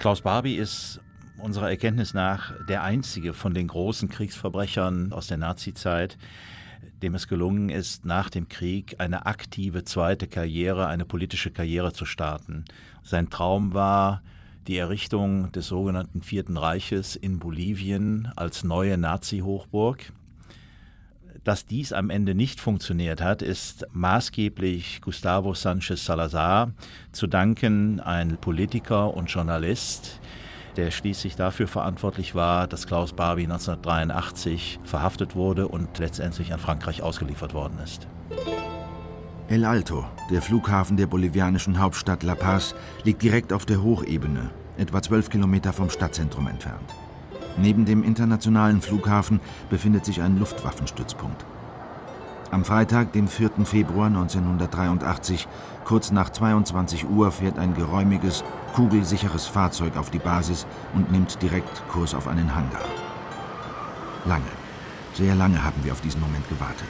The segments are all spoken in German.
Klaus Barbie ist unserer Erkenntnis nach der einzige von den großen Kriegsverbrechern aus der Nazizeit, dem es gelungen ist, nach dem Krieg eine aktive zweite Karriere, eine politische Karriere zu starten. Sein Traum war die Errichtung des sogenannten Vierten Reiches in Bolivien als neue Nazi-Hochburg. Dass dies am Ende nicht funktioniert hat, ist maßgeblich Gustavo Sánchez Salazar zu danken, ein Politiker und Journalist, der schließlich dafür verantwortlich war, dass Klaus Barbie 1983 verhaftet wurde und letztendlich an Frankreich ausgeliefert worden ist. El Alto, der Flughafen der bolivianischen Hauptstadt La Paz, liegt direkt auf der Hochebene, etwa 12 Kilometer vom Stadtzentrum entfernt. Neben dem internationalen Flughafen befindet sich ein Luftwaffenstützpunkt. Am Freitag, dem 4. Februar 1983, kurz nach 22 Uhr, fährt ein geräumiges, kugelsicheres Fahrzeug auf die Basis und nimmt direkt Kurs auf einen Hangar. Lange, sehr lange haben wir auf diesen Moment gewartet.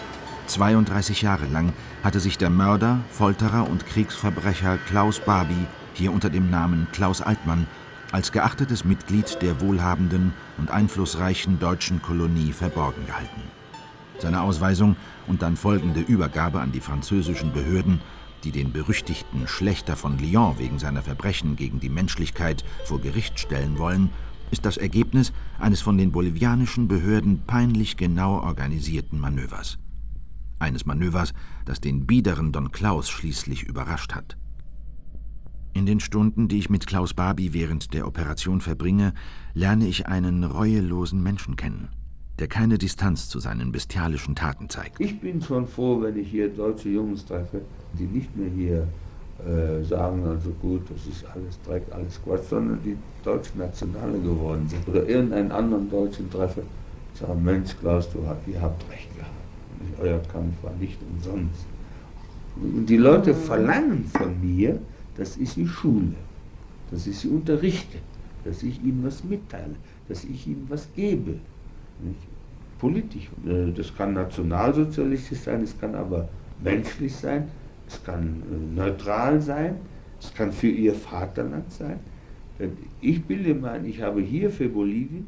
32 Jahre lang hatte sich der Mörder, Folterer und Kriegsverbrecher Klaus Barbie hier unter dem Namen Klaus Altmann als geachtetes Mitglied der wohlhabenden und einflussreichen deutschen Kolonie verborgen gehalten. Seine Ausweisung und dann folgende Übergabe an die französischen Behörden, die den berüchtigten Schlächter von Lyon wegen seiner Verbrechen gegen die Menschlichkeit vor Gericht stellen wollen, ist das Ergebnis eines von den bolivianischen Behörden peinlich genau organisierten Manövers. Eines Manövers, das den biederen Don Klaus schließlich überrascht hat. In den Stunden, die ich mit Klaus Barbie während der Operation verbringe, lerne ich einen reuelosen Menschen kennen, der keine Distanz zu seinen bestialischen Taten zeigt. Ich bin schon froh, wenn ich hier deutsche Jungs treffe, die nicht mehr hier sagen, also gut, das ist alles Dreck, alles Quatsch, sondern die deutschen Nationale geworden sind. Oder irgendeinen anderen Deutschen treffe, sagen, Mensch Klaus, ihr habt recht gehabt. Euer Kampf war nicht umsonst. Und die Leute verlangen von mir, dass ich sie schule, dass ich sie unterrichte, dass ich ihnen was mitteile, dass ich ihnen was gebe. Nicht? Politisch. Das kann nationalsozialistisch sein, es kann aber menschlich sein, es kann neutral sein, es kann für ihr Vaterland sein. Ich bilde mir ein, ich habe hier für Bolivien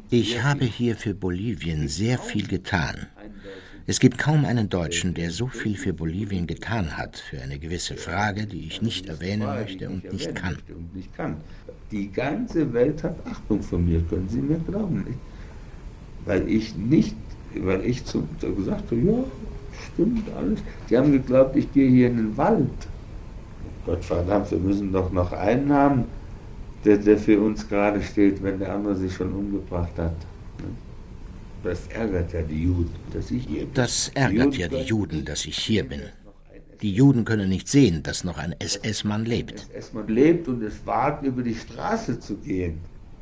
sehr viel getan. Es gibt kaum einen Deutschen, der so viel für Bolivien getan hat, für eine gewisse Frage, die ich nicht erwähnen möchte und nicht kann. Die ganze Welt hat Achtung vor mir, können Sie mir glauben, nicht? Weil ich gesagt habe, ja, stimmt alles. Die haben geglaubt, ich gehe hier in den Wald. Gottverdammt, wir müssen doch noch einen haben, der für uns gerade steht, wenn der andere sich schon umgebracht hat. Das ärgert ja die Juden, dass ich hier bin. Das ärgert ja die Juden, dass ich hier bin. Die Juden können nicht sehen, dass noch ein SS-Mann lebt. Ein SS-Mann lebt und es wagt, über die Straße zu gehen.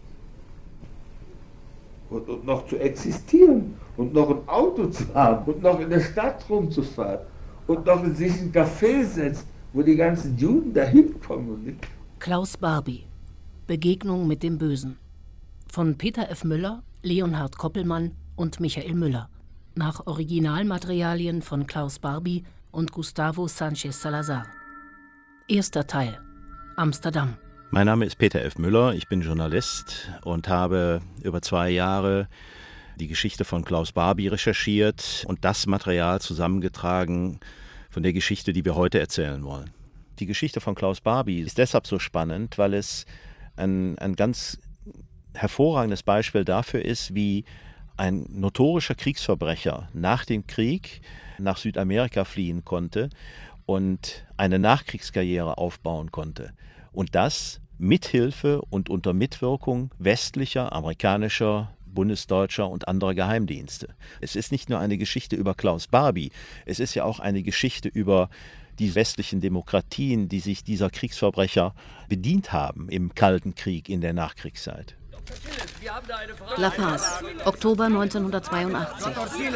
Und noch zu existieren. Und noch ein Auto zu haben. Und noch in der Stadt rumzufahren. Und noch in sich ein Café setzt, wo die ganzen Juden da hinkommen. Klaus Barbie. Begegnung mit dem Bösen. Von Peter F. Müller, Leonhard Koppelmann und Michael Müller. Nach Originalmaterialien von Klaus Barbie und Gustavo Sánchez Salazar. Erster Teil. Amsterdam. Mein Name ist Peter F. Müller, ich bin Journalist und habe über 2 Jahre die Geschichte von Klaus Barbie recherchiert und das Material zusammengetragen von der Geschichte, die wir heute erzählen wollen. Die Geschichte von Klaus Barbie ist deshalb so spannend, weil es ein ganz hervorragendes Beispiel dafür ist, wie ein notorischer Kriegsverbrecher nach dem Krieg nach Südamerika fliehen konnte und eine Nachkriegskarriere aufbauen konnte. Und das mithilfe und unter Mitwirkung westlicher, amerikanischer, bundesdeutscher und anderer Geheimdienste. Es ist nicht nur eine Geschichte über Klaus Barbie, es ist ja auch eine Geschichte über die westlichen Demokratien, die sich dieser Kriegsverbrecher bedient haben im Kalten Krieg in der Nachkriegszeit. La Paz, Oktober 1982.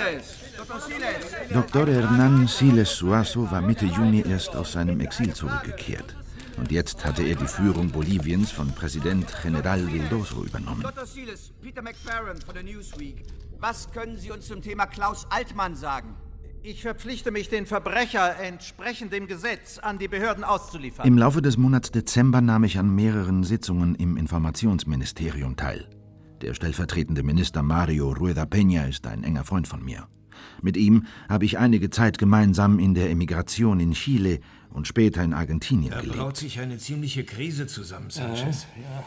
Dr. Hernán Siles Suazo war Mitte Juni erst aus seinem Exil zurückgekehrt. Und jetzt hatte er die Führung Boliviens von Präsident General Vildoso übernommen. Dr. Siles, Peter McFerrin von der Newsweek. Was können Sie uns zum Thema Klaus Altmann sagen? Ich verpflichte mich, den Verbrecher entsprechend dem Gesetz an die Behörden auszuliefern. Im Laufe des Monats Dezember nahm ich an mehreren Sitzungen im Informationsministerium teil. Der stellvertretende Minister Mario Rueda Peña ist ein enger Freund von mir. Mit ihm habe ich einige Zeit gemeinsam in der Emigration in Chile und später in Argentinien gelebt. Da braut sich eine ziemliche Krise zusammen, Sanchez.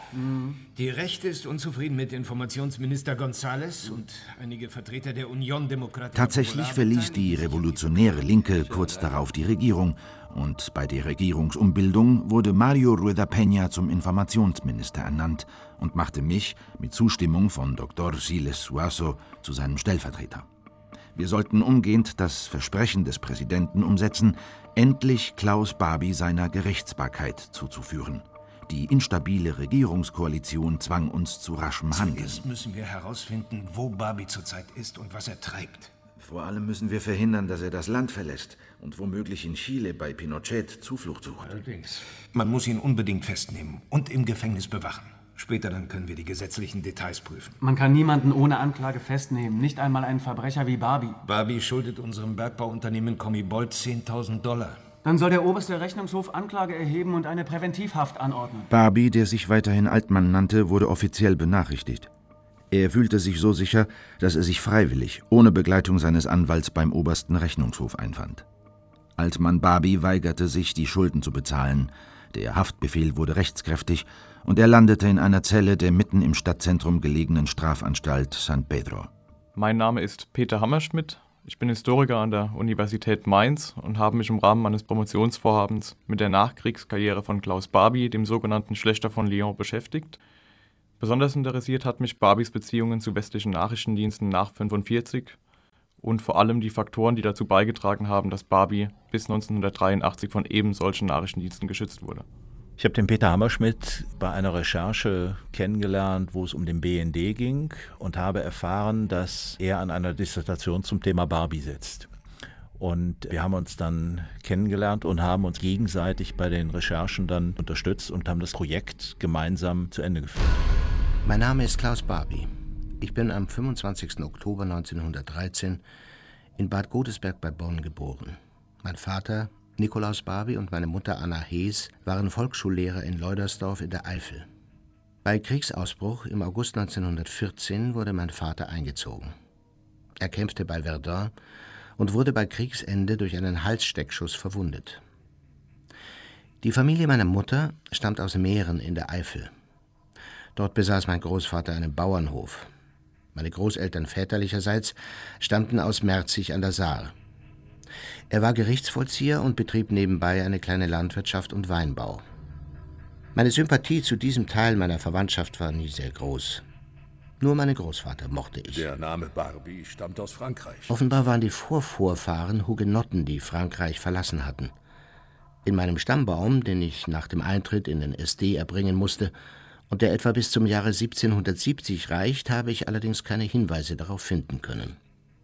Die Rechte ist unzufrieden mit Informationsminister González und einige Vertreter der Unión Democrática. Tatsächlich verließ die revolutionäre Linke kurz darauf die Regierung und bei der Regierungsumbildung wurde Mario Rueda Peña zum Informationsminister ernannt und machte mich mit Zustimmung von Dr. Siles Suazo zu seinem Stellvertreter. Wir sollten umgehend das Versprechen des Präsidenten umsetzen, endlich Klaus Barbie seiner Gerichtsbarkeit zuzuführen. Die instabile Regierungskoalition zwang uns zu raschem Handeln. Zuerst müssen wir herausfinden, wo Barbie zurzeit ist und was er treibt. Vor allem müssen wir verhindern, dass er das Land verlässt und womöglich in Chile bei Pinochet Zuflucht sucht. Allerdings. Man muss ihn unbedingt festnehmen und im Gefängnis bewachen. Später dann können wir die gesetzlichen Details prüfen. Man kann niemanden ohne Anklage festnehmen, nicht einmal einen Verbrecher wie Barbie. Barbie schuldet unserem Bergbauunternehmen Comibold $10.000. Dann soll der oberste Rechnungshof Anklage erheben und eine Präventivhaft anordnen. Barbie, der sich weiterhin Altmann nannte, wurde offiziell benachrichtigt. Er fühlte sich so sicher, dass er sich freiwillig, ohne Begleitung seines Anwalts beim obersten Rechnungshof einfand. Altmann Barbie weigerte sich, die Schulden zu bezahlen. Der Haftbefehl wurde rechtskräftig und er landete in einer Zelle der mitten im Stadtzentrum gelegenen Strafanstalt San Pedro. Mein Name ist Peter Hammerschmidt. Ich bin Historiker an der Universität Mainz und habe mich im Rahmen meines Promotionsvorhabens mit der Nachkriegskarriere von Klaus Barbie, dem sogenannten Schlächter von Lyon, beschäftigt. Besonders interessiert hat mich Barbies Beziehungen zu westlichen Nachrichtendiensten nach 1945 und vor allem die Faktoren, die dazu beigetragen haben, dass Barbie bis 1983 von eben solchen Nachrichtendiensten geschützt wurde. Ich habe den Peter Hammerschmidt bei einer Recherche kennengelernt, wo es um den BND ging und habe erfahren, dass er an einer Dissertation zum Thema Barbie sitzt. Und wir haben uns dann kennengelernt und haben uns gegenseitig bei den Recherchen dann unterstützt und haben das Projekt gemeinsam zu Ende geführt. Mein Name ist Klaus Barbie. Ich bin am 25. Oktober 1913 in Bad Godesberg bei Bonn geboren. Mein Vater Nikolaus Barbie und meine Mutter Anna Hees waren Volksschullehrer in Leudersdorf in der Eifel. Bei Kriegsausbruch im August 1914 wurde mein Vater eingezogen. Er kämpfte bei Verdun und wurde bei Kriegsende durch einen Halssteckschuss verwundet. Die Familie meiner Mutter stammt aus Mähren in der Eifel. Dort besaß mein Großvater einen Bauernhof. Meine Großeltern väterlicherseits stammten aus Merzig an der Saar. Er war Gerichtsvollzieher und betrieb nebenbei eine kleine Landwirtschaft und Weinbau. Meine Sympathie zu diesem Teil meiner Verwandtschaft war nie sehr groß. Nur meinen Großvater mochte ich. Der Name Barbie stammt aus Frankreich. Offenbar waren die Vorvorfahren Hugenotten, die Frankreich verlassen hatten. In meinem Stammbaum, den ich nach dem Eintritt in den SD erbringen musste und der etwa bis zum Jahre 1770 reicht, habe ich allerdings keine Hinweise darauf finden können.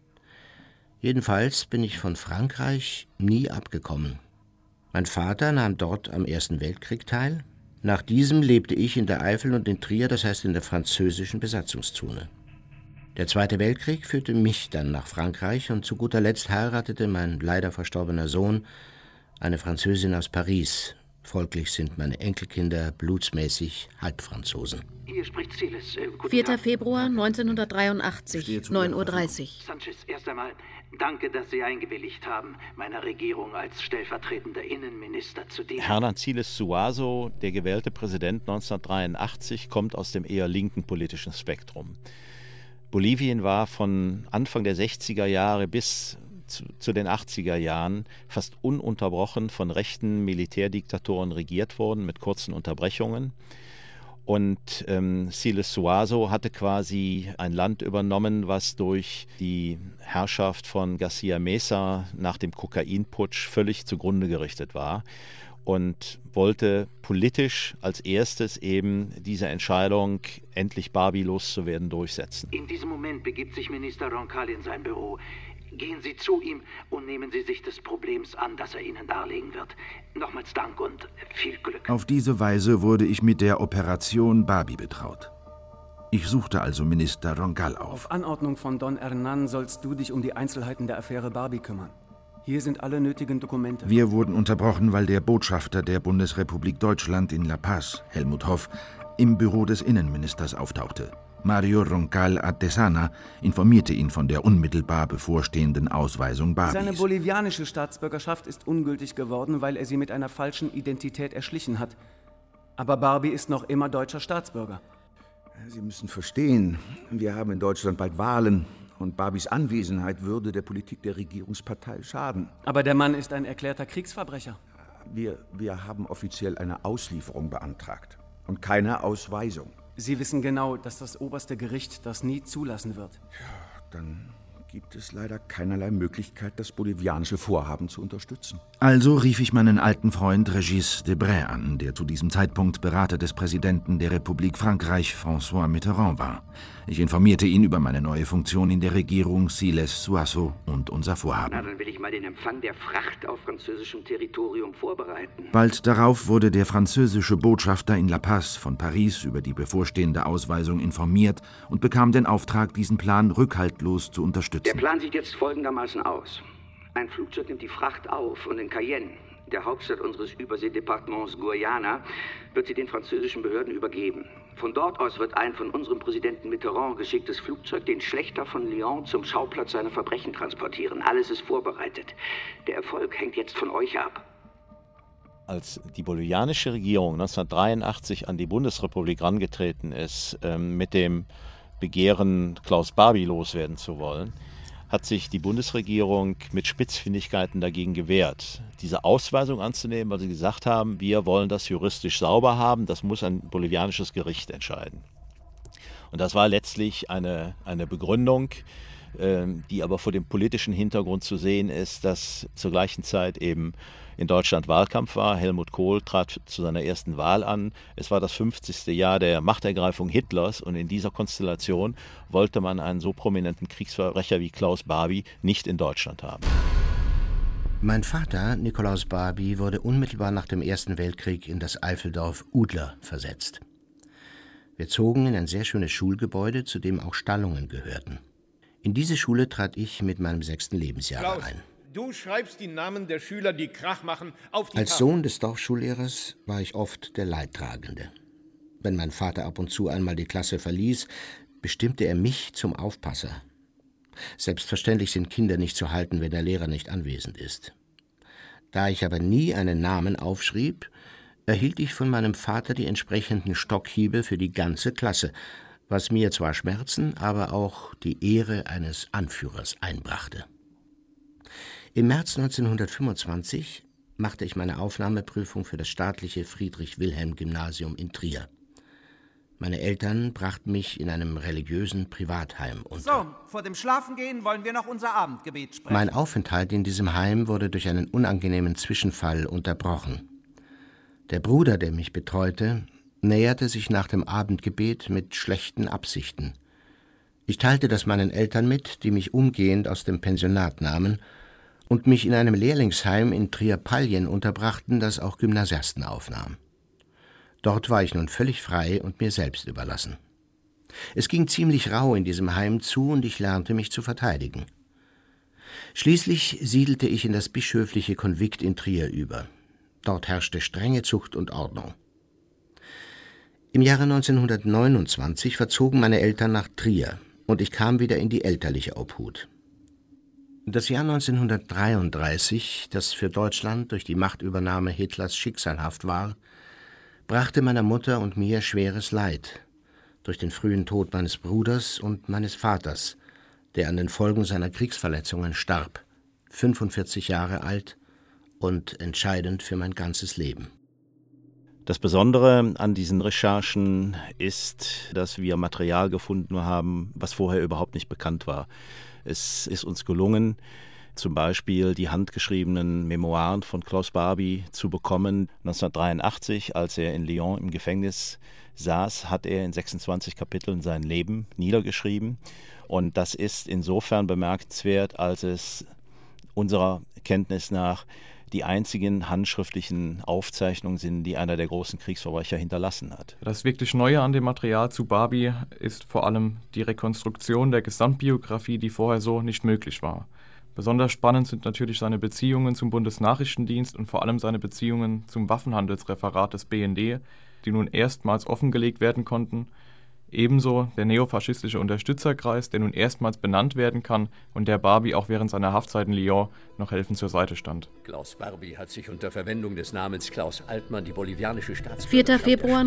Jedenfalls bin ich von Frankreich nie abgekommen. Mein Vater nahm dort am Ersten Weltkrieg teil. Nach diesem lebte ich in der Eifel und in Trier, das heißt in der französischen Besatzungszone. Der Zweite Weltkrieg führte mich dann nach Frankreich und zu guter Letzt heiratete mein leider verstorbener Sohn eine Französin aus Paris. Folglich sind meine Enkelkinder blutsmäßig Halbfranzosen. Hier spricht Siles. 4. Februar 1983, 9:30 Uhr. Sanchez, erst einmal danke, dass Sie eingewilligt haben, meiner Regierung als stellvertretender Innenminister zu dienen. Hernan Siles Suazo, der gewählte Präsident 1983, kommt aus dem eher linken politischen Spektrum. Bolivien war von Anfang der 60er Jahre bis zu den 80er Jahren fast ununterbrochen von rechten Militärdiktatoren regiert worden, mit kurzen Unterbrechungen. Und Siles Suazo hatte quasi ein Land übernommen, was durch die Herrschaft von García Mesa nach dem Kokainputsch völlig zugrunde gerichtet war und wollte politisch als erstes eben diese Entscheidung, endlich Barbie loszuwerden, durchsetzen. In diesem Moment begibt sich Minister Roncal in sein Büro. Gehen Sie zu ihm und nehmen Sie sich des Problems an, das er Ihnen darlegen wird. Nochmals Dank und viel Glück. Auf diese Weise wurde ich mit der Operation Barbie betraut. Ich suchte also Minister Roncal auf. Auf Anordnung von Don Hernán sollst du dich um die Einzelheiten der Affäre Barbie kümmern. Hier sind alle nötigen Dokumente. Wir wurden unterbrochen, weil der Botschafter der Bundesrepublik Deutschland in La Paz, Helmut Hoff, im Büro des Innenministers auftauchte. Mario Roncal Artesana informierte ihn von der unmittelbar bevorstehenden Ausweisung Barbies. Seine bolivianische Staatsbürgerschaft ist ungültig geworden, weil er sie mit einer falschen Identität erschlichen hat. Aber Barbie ist noch immer deutscher Staatsbürger. Sie müssen verstehen, wir haben in Deutschland bald Wahlen und Barbies Anwesenheit würde der Politik der Regierungspartei schaden. Aber der Mann ist ein erklärter Kriegsverbrecher. Wir haben offiziell eine Auslieferung beantragt und keine Ausweisung. Sie wissen genau, dass das oberste Gericht das nie zulassen wird. Ja, dann gibt es leider keinerlei Möglichkeit, das bolivianische Vorhaben zu unterstützen. Also rief ich meinen alten Freund Régis Debray an, der zu diesem Zeitpunkt Berater des Präsidenten der Republik Frankreich, François Mitterrand, war. Ich informierte ihn über meine neue Funktion in der Regierung Siles-Souasso und unser Vorhaben. Na, dann will ich mal den Empfang der Fracht auf französischem Territorium vorbereiten. Bald darauf wurde der französische Botschafter in La Paz von Paris über die bevorstehende Ausweisung informiert und bekam den Auftrag, diesen Plan rückhaltlos zu unterstützen. Der Plan sieht jetzt folgendermaßen aus. Ein Flugzeug nimmt die Fracht auf und in Cayenne, der Hauptstadt unseres Überseedepartements Guyana, wird sie den französischen Behörden übergeben. Von dort aus wird ein von unserem Präsidenten Mitterrand geschicktes Flugzeug den Schlächter von Lyon zum Schauplatz seiner Verbrechen transportieren. Alles ist vorbereitet. Der Erfolg hängt jetzt von euch ab. Als die bolivianische Regierung 1983 an die Bundesrepublik herangetreten ist, mit dem Begehren, Klaus Barbie loswerden zu wollen, hat sich die Bundesregierung mit Spitzfindigkeiten dagegen gewehrt, diese Ausweisung anzunehmen, weil sie gesagt haben, wir wollen das juristisch sauber haben, das muss ein bolivianisches Gericht entscheiden. Und das war letztlich eine Begründung, die aber vor dem politischen Hintergrund zu sehen ist, dass zur gleichen Zeit eben in Deutschland Wahlkampf war. Helmut Kohl trat zu seiner ersten Wahl an. Es war das 50. Jahr der Machtergreifung Hitlers und in dieser Konstellation wollte man einen so prominenten Kriegsverbrecher wie Klaus Barbie nicht in Deutschland haben. Mein Vater, Nikolaus Barbie, wurde unmittelbar nach dem Ersten Weltkrieg in das Eifeldorf Udler versetzt. Wir zogen in ein sehr schönes Schulgebäude, zu dem auch Stallungen gehörten. In diese Schule trat ich mit meinem 6. Lebensjahr ein. Du schreibst die Namen der Schüler, die Krach machen, auf die Als Tafel. Sohn des Dorfschullehrers war ich oft der Leidtragende. Wenn mein Vater ab und zu einmal die Klasse verließ, bestimmte er mich zum Aufpasser. Selbstverständlich sind Kinder nicht zu halten, wenn der Lehrer nicht anwesend ist. Da ich aber nie einen Namen aufschrieb, erhielt ich von meinem Vater die entsprechenden Stockhiebe für die ganze Klasse, was mir zwar Schmerzen, aber auch die Ehre eines Anführers einbrachte. Im März 1925 machte ich meine Aufnahmeprüfung für das staatliche Friedrich-Wilhelm-Gymnasium in Trier. Meine Eltern brachten mich in einem religiösen Privatheim unter. So, vor dem Schlafengehen wollen wir noch unser Abendgebet sprechen. Mein Aufenthalt in diesem Heim wurde durch einen unangenehmen Zwischenfall unterbrochen. Der Bruder, der mich betreute, näherte sich nach dem Abendgebet mit schlechten Absichten. Ich teilte das meinen Eltern mit, die mich umgehend aus dem Pensionat nahmen und mich in einem Lehrlingsheim in Trier-Pallien unterbrachten, das auch Gymnasiasten aufnahm. Dort war ich nun völlig frei und mir selbst überlassen. Es ging ziemlich rau in diesem Heim zu und ich lernte mich zu verteidigen. Schließlich siedelte ich in das bischöfliche Konvikt in Trier über. Dort herrschte strenge Zucht und Ordnung. Im Jahre 1929 verzogen meine Eltern nach Trier und ich kam wieder in die elterliche Obhut. Das Jahr 1933, das für Deutschland durch die Machtübernahme Hitlers schicksalhaft war, brachte meiner Mutter und mir schweres Leid durch den frühen Tod meines Bruders und meines Vaters, der an den Folgen seiner Kriegsverletzungen starb, 45 Jahre alt und entscheidend für mein ganzes Leben. Das Besondere an diesen Recherchen ist, dass wir Material gefunden haben, was vorher überhaupt nicht bekannt war. Es ist uns gelungen, zum Beispiel die handgeschriebenen Memoiren von Klaus Barbie zu bekommen. 1983, als er in Lyon im Gefängnis saß, hat er in 26 Kapiteln sein Leben niedergeschrieben. Und das ist insofern bemerkenswert, als es unserer Kenntnis nach die einzigen handschriftlichen Aufzeichnungen sind, die einer der großen Kriegsverbrecher hinterlassen hat. Das wirklich Neue an dem Material zu Barbie ist vor allem die Rekonstruktion der Gesamtbiografie, die vorher so nicht möglich war. Besonders spannend sind natürlich seine Beziehungen zum Bundesnachrichtendienst und vor allem seine Beziehungen zum Waffenhandelsreferat des BND, die nun erstmals offengelegt werden konnten. Ebenso der neofaschistische Unterstützerkreis, der nun erstmals benannt werden kann und der Barbie auch während seiner Haftzeit in Lyon noch helfend zur Seite stand. Klaus Barbie hat sich unter Verwendung des Namens Klaus Altmann die bolivianische 4. Februar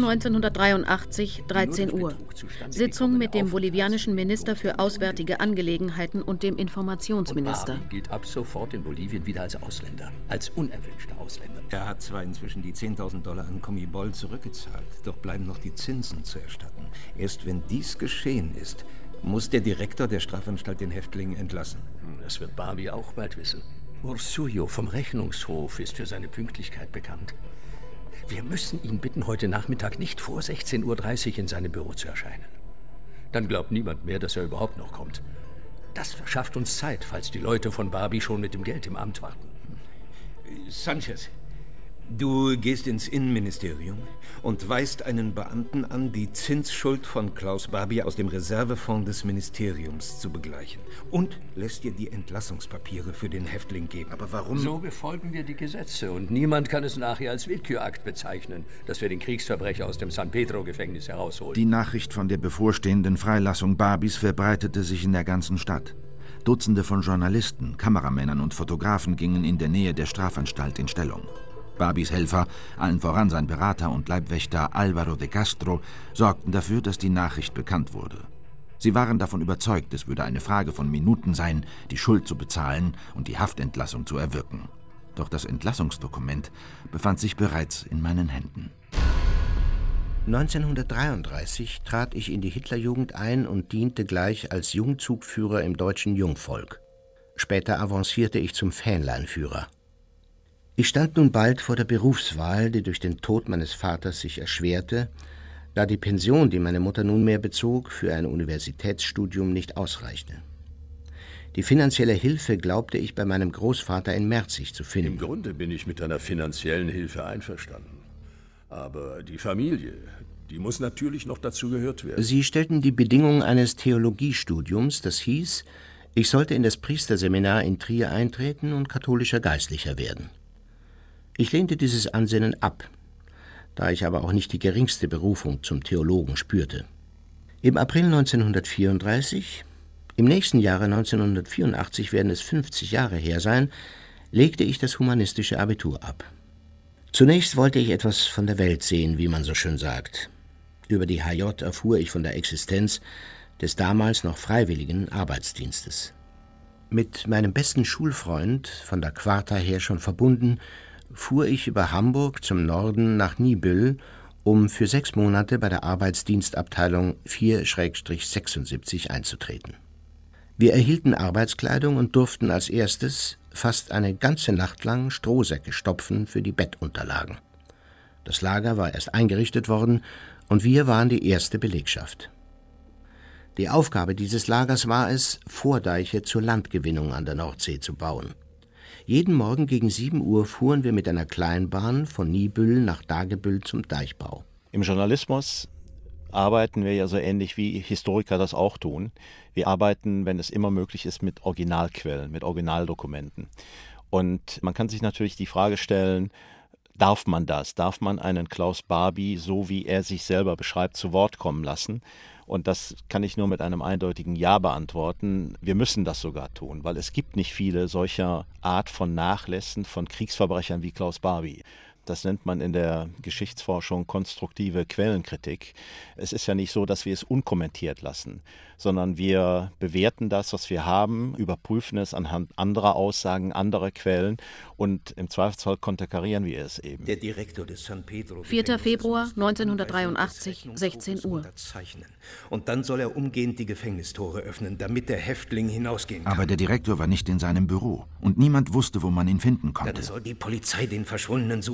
1983, 13 Uhr. Sitzung mit dem bolivianischen Minister für Auswärtige Angelegenheiten und dem Informationsminister. Barbie gilt ab sofort in Bolivien wieder als Ausländer, als unerwünschter Ausländer. Er hat zwar inzwischen die $10.000 an Comibol zurückgezahlt, doch bleiben noch die Zinsen zu erstatten. Erst wenn dies geschehen ist, muss der Direktor der Strafanstalt den Häftling entlassen. Das wird Barbie auch bald wissen. Ursullo vom Rechnungshof ist für seine Pünktlichkeit bekannt. Wir müssen ihn bitten, heute Nachmittag nicht vor 16:30 Uhr in seinem Büro zu erscheinen. Dann glaubt niemand mehr, dass er überhaupt noch kommt. Das verschafft uns Zeit, falls die Leute von Barbie schon mit dem Geld im Amt warten. Sanchez, du gehst ins Innenministerium und weist einen Beamten an, die Zinsschuld von Klaus Barbie aus dem Reservefonds des Ministeriums zu begleichen und lässt dir die Entlassungspapiere für den Häftling geben. Aber warum? So befolgen wir die Gesetze und niemand kann es nachher als Willkürakt bezeichnen, dass wir den Kriegsverbrecher aus dem San Pedro-Gefängnis herausholen. Die Nachricht von der bevorstehenden Freilassung Barbies verbreitete sich in der ganzen Stadt. Dutzende von Journalisten, Kameramännern und Fotografen gingen in der Nähe der Strafanstalt in Stellung. Barbies Helfer, allen voran sein Berater und Leibwächter Álvaro de Castro, sorgten dafür, dass die Nachricht bekannt wurde. Sie waren davon überzeugt, es würde eine Frage von Minuten sein, die Schuld zu bezahlen und die Haftentlassung zu erwirken. Doch das Entlassungsdokument befand sich bereits in meinen Händen. 1933 trat ich in die Hitlerjugend ein und diente gleich als Jungzugführer im deutschen Jungvolk. Später avancierte ich zum Fähnleinführer. Ich stand nun bald vor der Berufswahl, die durch den Tod meines Vaters sich erschwerte, da die Pension, die meine Mutter nunmehr bezog, für ein Universitätsstudium nicht ausreichte. Die finanzielle Hilfe glaubte ich bei meinem Großvater in Merzig zu finden. Im Grunde bin ich mit einer finanziellen Hilfe einverstanden. Aber die Familie, die muss natürlich noch dazu gehört werden. Sie stellten die Bedingung eines Theologiestudiums, das hieß, ich sollte in das Priesterseminar in Trier eintreten und katholischer Geistlicher werden. Ich lehnte dieses Ansinnen ab, da ich aber auch nicht die geringste Berufung zum Theologen spürte. Im April 1934, im nächsten Jahre 1984 werden es 50 Jahre her sein, legte ich das humanistische Abitur ab. Zunächst wollte ich etwas von der Welt sehen, wie man so schön sagt. Über die HJ erfuhr ich von der Existenz des damals noch freiwilligen Arbeitsdienstes. Mit meinem besten Schulfreund, von der Quarta her schon verbunden, fuhr ich über Hamburg zum Norden nach Niebüll, um für 6 Monate bei der Arbeitsdienstabteilung 4/76 einzutreten. Wir erhielten Arbeitskleidung und durften als erstes fast eine ganze Nacht lang Strohsäcke stopfen für die Bettunterlagen. Das Lager war erst eingerichtet worden und wir waren die erste Belegschaft. Die Aufgabe dieses Lagers war es, Vordeiche zur Landgewinnung an der Nordsee zu bauen. Jeden Morgen gegen 7 Uhr fuhren wir mit einer Kleinbahn von Niebüll nach Dagebüll zum Deichbau. Im Journalismus arbeiten wir ja so ähnlich wie Historiker das auch tun. Wir arbeiten, wenn es immer möglich ist, mit Originalquellen, mit Originaldokumenten. Und man kann sich natürlich die Frage stellen, darf man das? Darf man einen Klaus Barbie, so wie er sich selber beschreibt, zu Wort kommen lassen? Und das kann ich nur mit einem eindeutigen Ja beantworten. Wir müssen das sogar tun, weil es gibt nicht viele solcher Art von Nachlässen von Kriegsverbrechern wie Klaus Barbie. Das nennt man in der Geschichtsforschung konstruktive Quellenkritik. Es ist ja nicht so, dass wir es unkommentiert lassen, sondern wir bewerten das, was wir haben, überprüfen es anhand anderer Aussagen, anderer Quellen und im Zweifelsfall konterkarieren wir es eben. Der Direktor des San Pedro 4. Februar 1983, 16 Uhr. Und dann soll er umgehend die Gefängnistore öffnen, damit der Häftling hinausgehen kann. Aber der Direktor war nicht in seinem Büro und niemand wusste, wo man ihn finden konnte. Dann soll die Polizei den Verschwundenen suchen.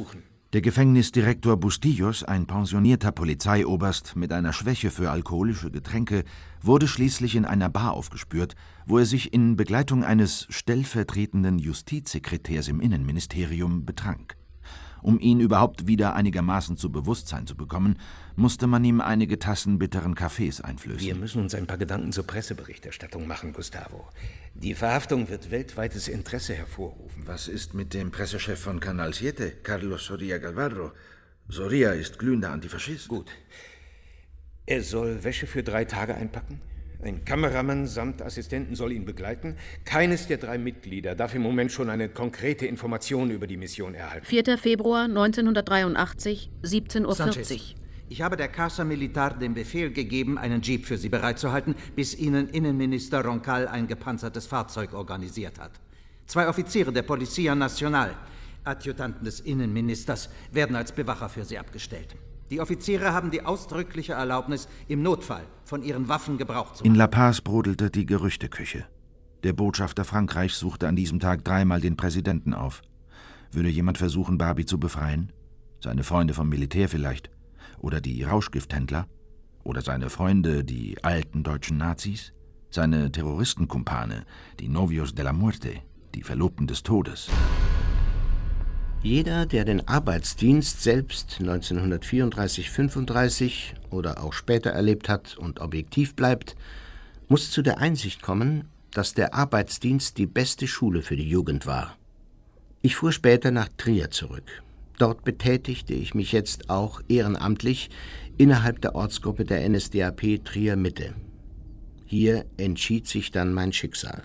Der Gefängnisdirektor Bustillos, ein pensionierter Polizeioberst mit einer Schwäche für alkoholische Getränke, wurde schließlich in einer Bar aufgespürt, wo er sich in Begleitung eines stellvertretenden Justizsekretärs im Innenministerium betrank. Um ihn überhaupt wieder einigermaßen zu Bewusstsein zu bekommen, musste man ihm einige Tassen bitteren Kaffees einflößen. Wir müssen uns ein paar Gedanken zur Presseberichterstattung machen, Gustavo. Die Verhaftung wird weltweites Interesse hervorrufen. Was ist mit dem Pressechef von Canal 7, Carlos Soria Galvarro? Soria ist glühender Antifaschist. Gut. Er soll Wäsche für 3 Tage einpacken. Ein Kameramann samt Assistenten soll ihn begleiten. Keines der 3 Mitglieder darf im Moment schon eine konkrete Information über die Mission erhalten. 4. Februar 1983, 17:40 Uhr. Sanchez, ich habe der Casa Militar den Befehl gegeben, einen Jeep für Sie bereitzuhalten, bis Ihnen Innenminister Roncal ein gepanzertes Fahrzeug organisiert hat. 2 Offiziere der Policía Nacional, Adjutanten des Innenministers, werden als Bewacher für Sie abgestellt. Die Offiziere haben die ausdrückliche Erlaubnis, im Notfall von ihren Waffen Gebrauch zu machen. In La Paz brodelte die Gerüchteküche. Der Botschafter Frankreichs suchte an diesem Tag 3-mal den Präsidenten auf. Würde jemand versuchen, Barbie zu befreien? Seine Freunde vom Militär vielleicht? Oder die Rauschgifthändler? Oder seine Freunde, die alten deutschen Nazis? Seine Terroristenkumpane, die Novios de la Muerte, die Verlobten des Todes? Jeder, der den Arbeitsdienst selbst 1934/35 oder auch später erlebt hat und objektiv bleibt, muss zu der Einsicht kommen, dass der Arbeitsdienst die beste Schule für die Jugend war. Ich fuhr später nach Trier zurück. Dort betätigte ich mich jetzt auch ehrenamtlich innerhalb der Ortsgruppe der NSDAP Trier Mitte. Hier entschied sich dann mein Schicksal.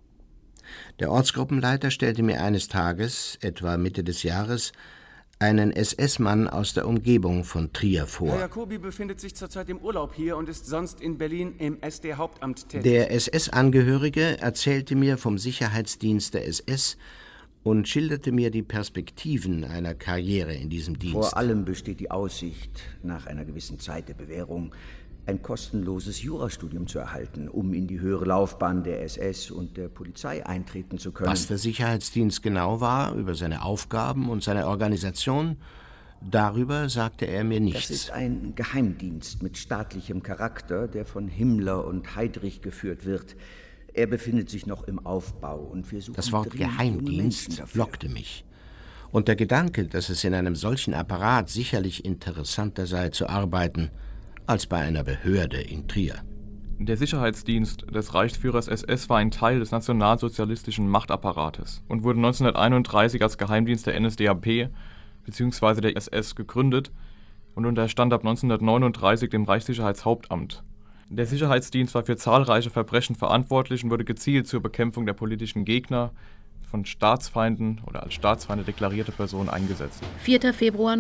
Der Ortsgruppenleiter stellte mir eines Tages, etwa Mitte des Jahres, einen SS-Mann aus der Umgebung von Trier vor. Herr Jacobi befindet sich zurzeit im Urlaub hier und ist sonst in Berlin im SD-Hauptamt tätig. Der SS-Angehörige erzählte mir vom Sicherheitsdienst der SS und schilderte mir die Perspektiven einer Karriere in diesem Dienst. Vor allem besteht die Aussicht, nach einer gewissen Zeit der Bewährung, ein kostenloses Jurastudium zu erhalten, um in die höhere Laufbahn der SS und der Polizei eintreten zu können. Was der Sicherheitsdienst genau war, über seine Aufgaben und seine Organisation, darüber sagte er mir nichts. Das ist ein Geheimdienst mit staatlichem Charakter, der von Himmler und Heydrich geführt wird. Er befindet sich noch im Aufbau und wir suchen. Das Wort Geheimdienst lockte mich. Und der Gedanke, dass es in einem solchen Apparat sicherlich interessanter sei zu arbeiten, als bei einer Behörde in Trier. Der Sicherheitsdienst des Reichsführers SS war ein Teil des nationalsozialistischen Machtapparates und wurde 1931 als Geheimdienst der NSDAP bzw. der SS gegründet und unterstand ab 1939 dem Reichssicherheitshauptamt. Der Sicherheitsdienst war für zahlreiche Verbrechen verantwortlich und wurde gezielt zur Bekämpfung der politischen Gegner, von Staatsfeinden oder als Staatsfeinde deklarierte Personen eingesetzt. 4. Februar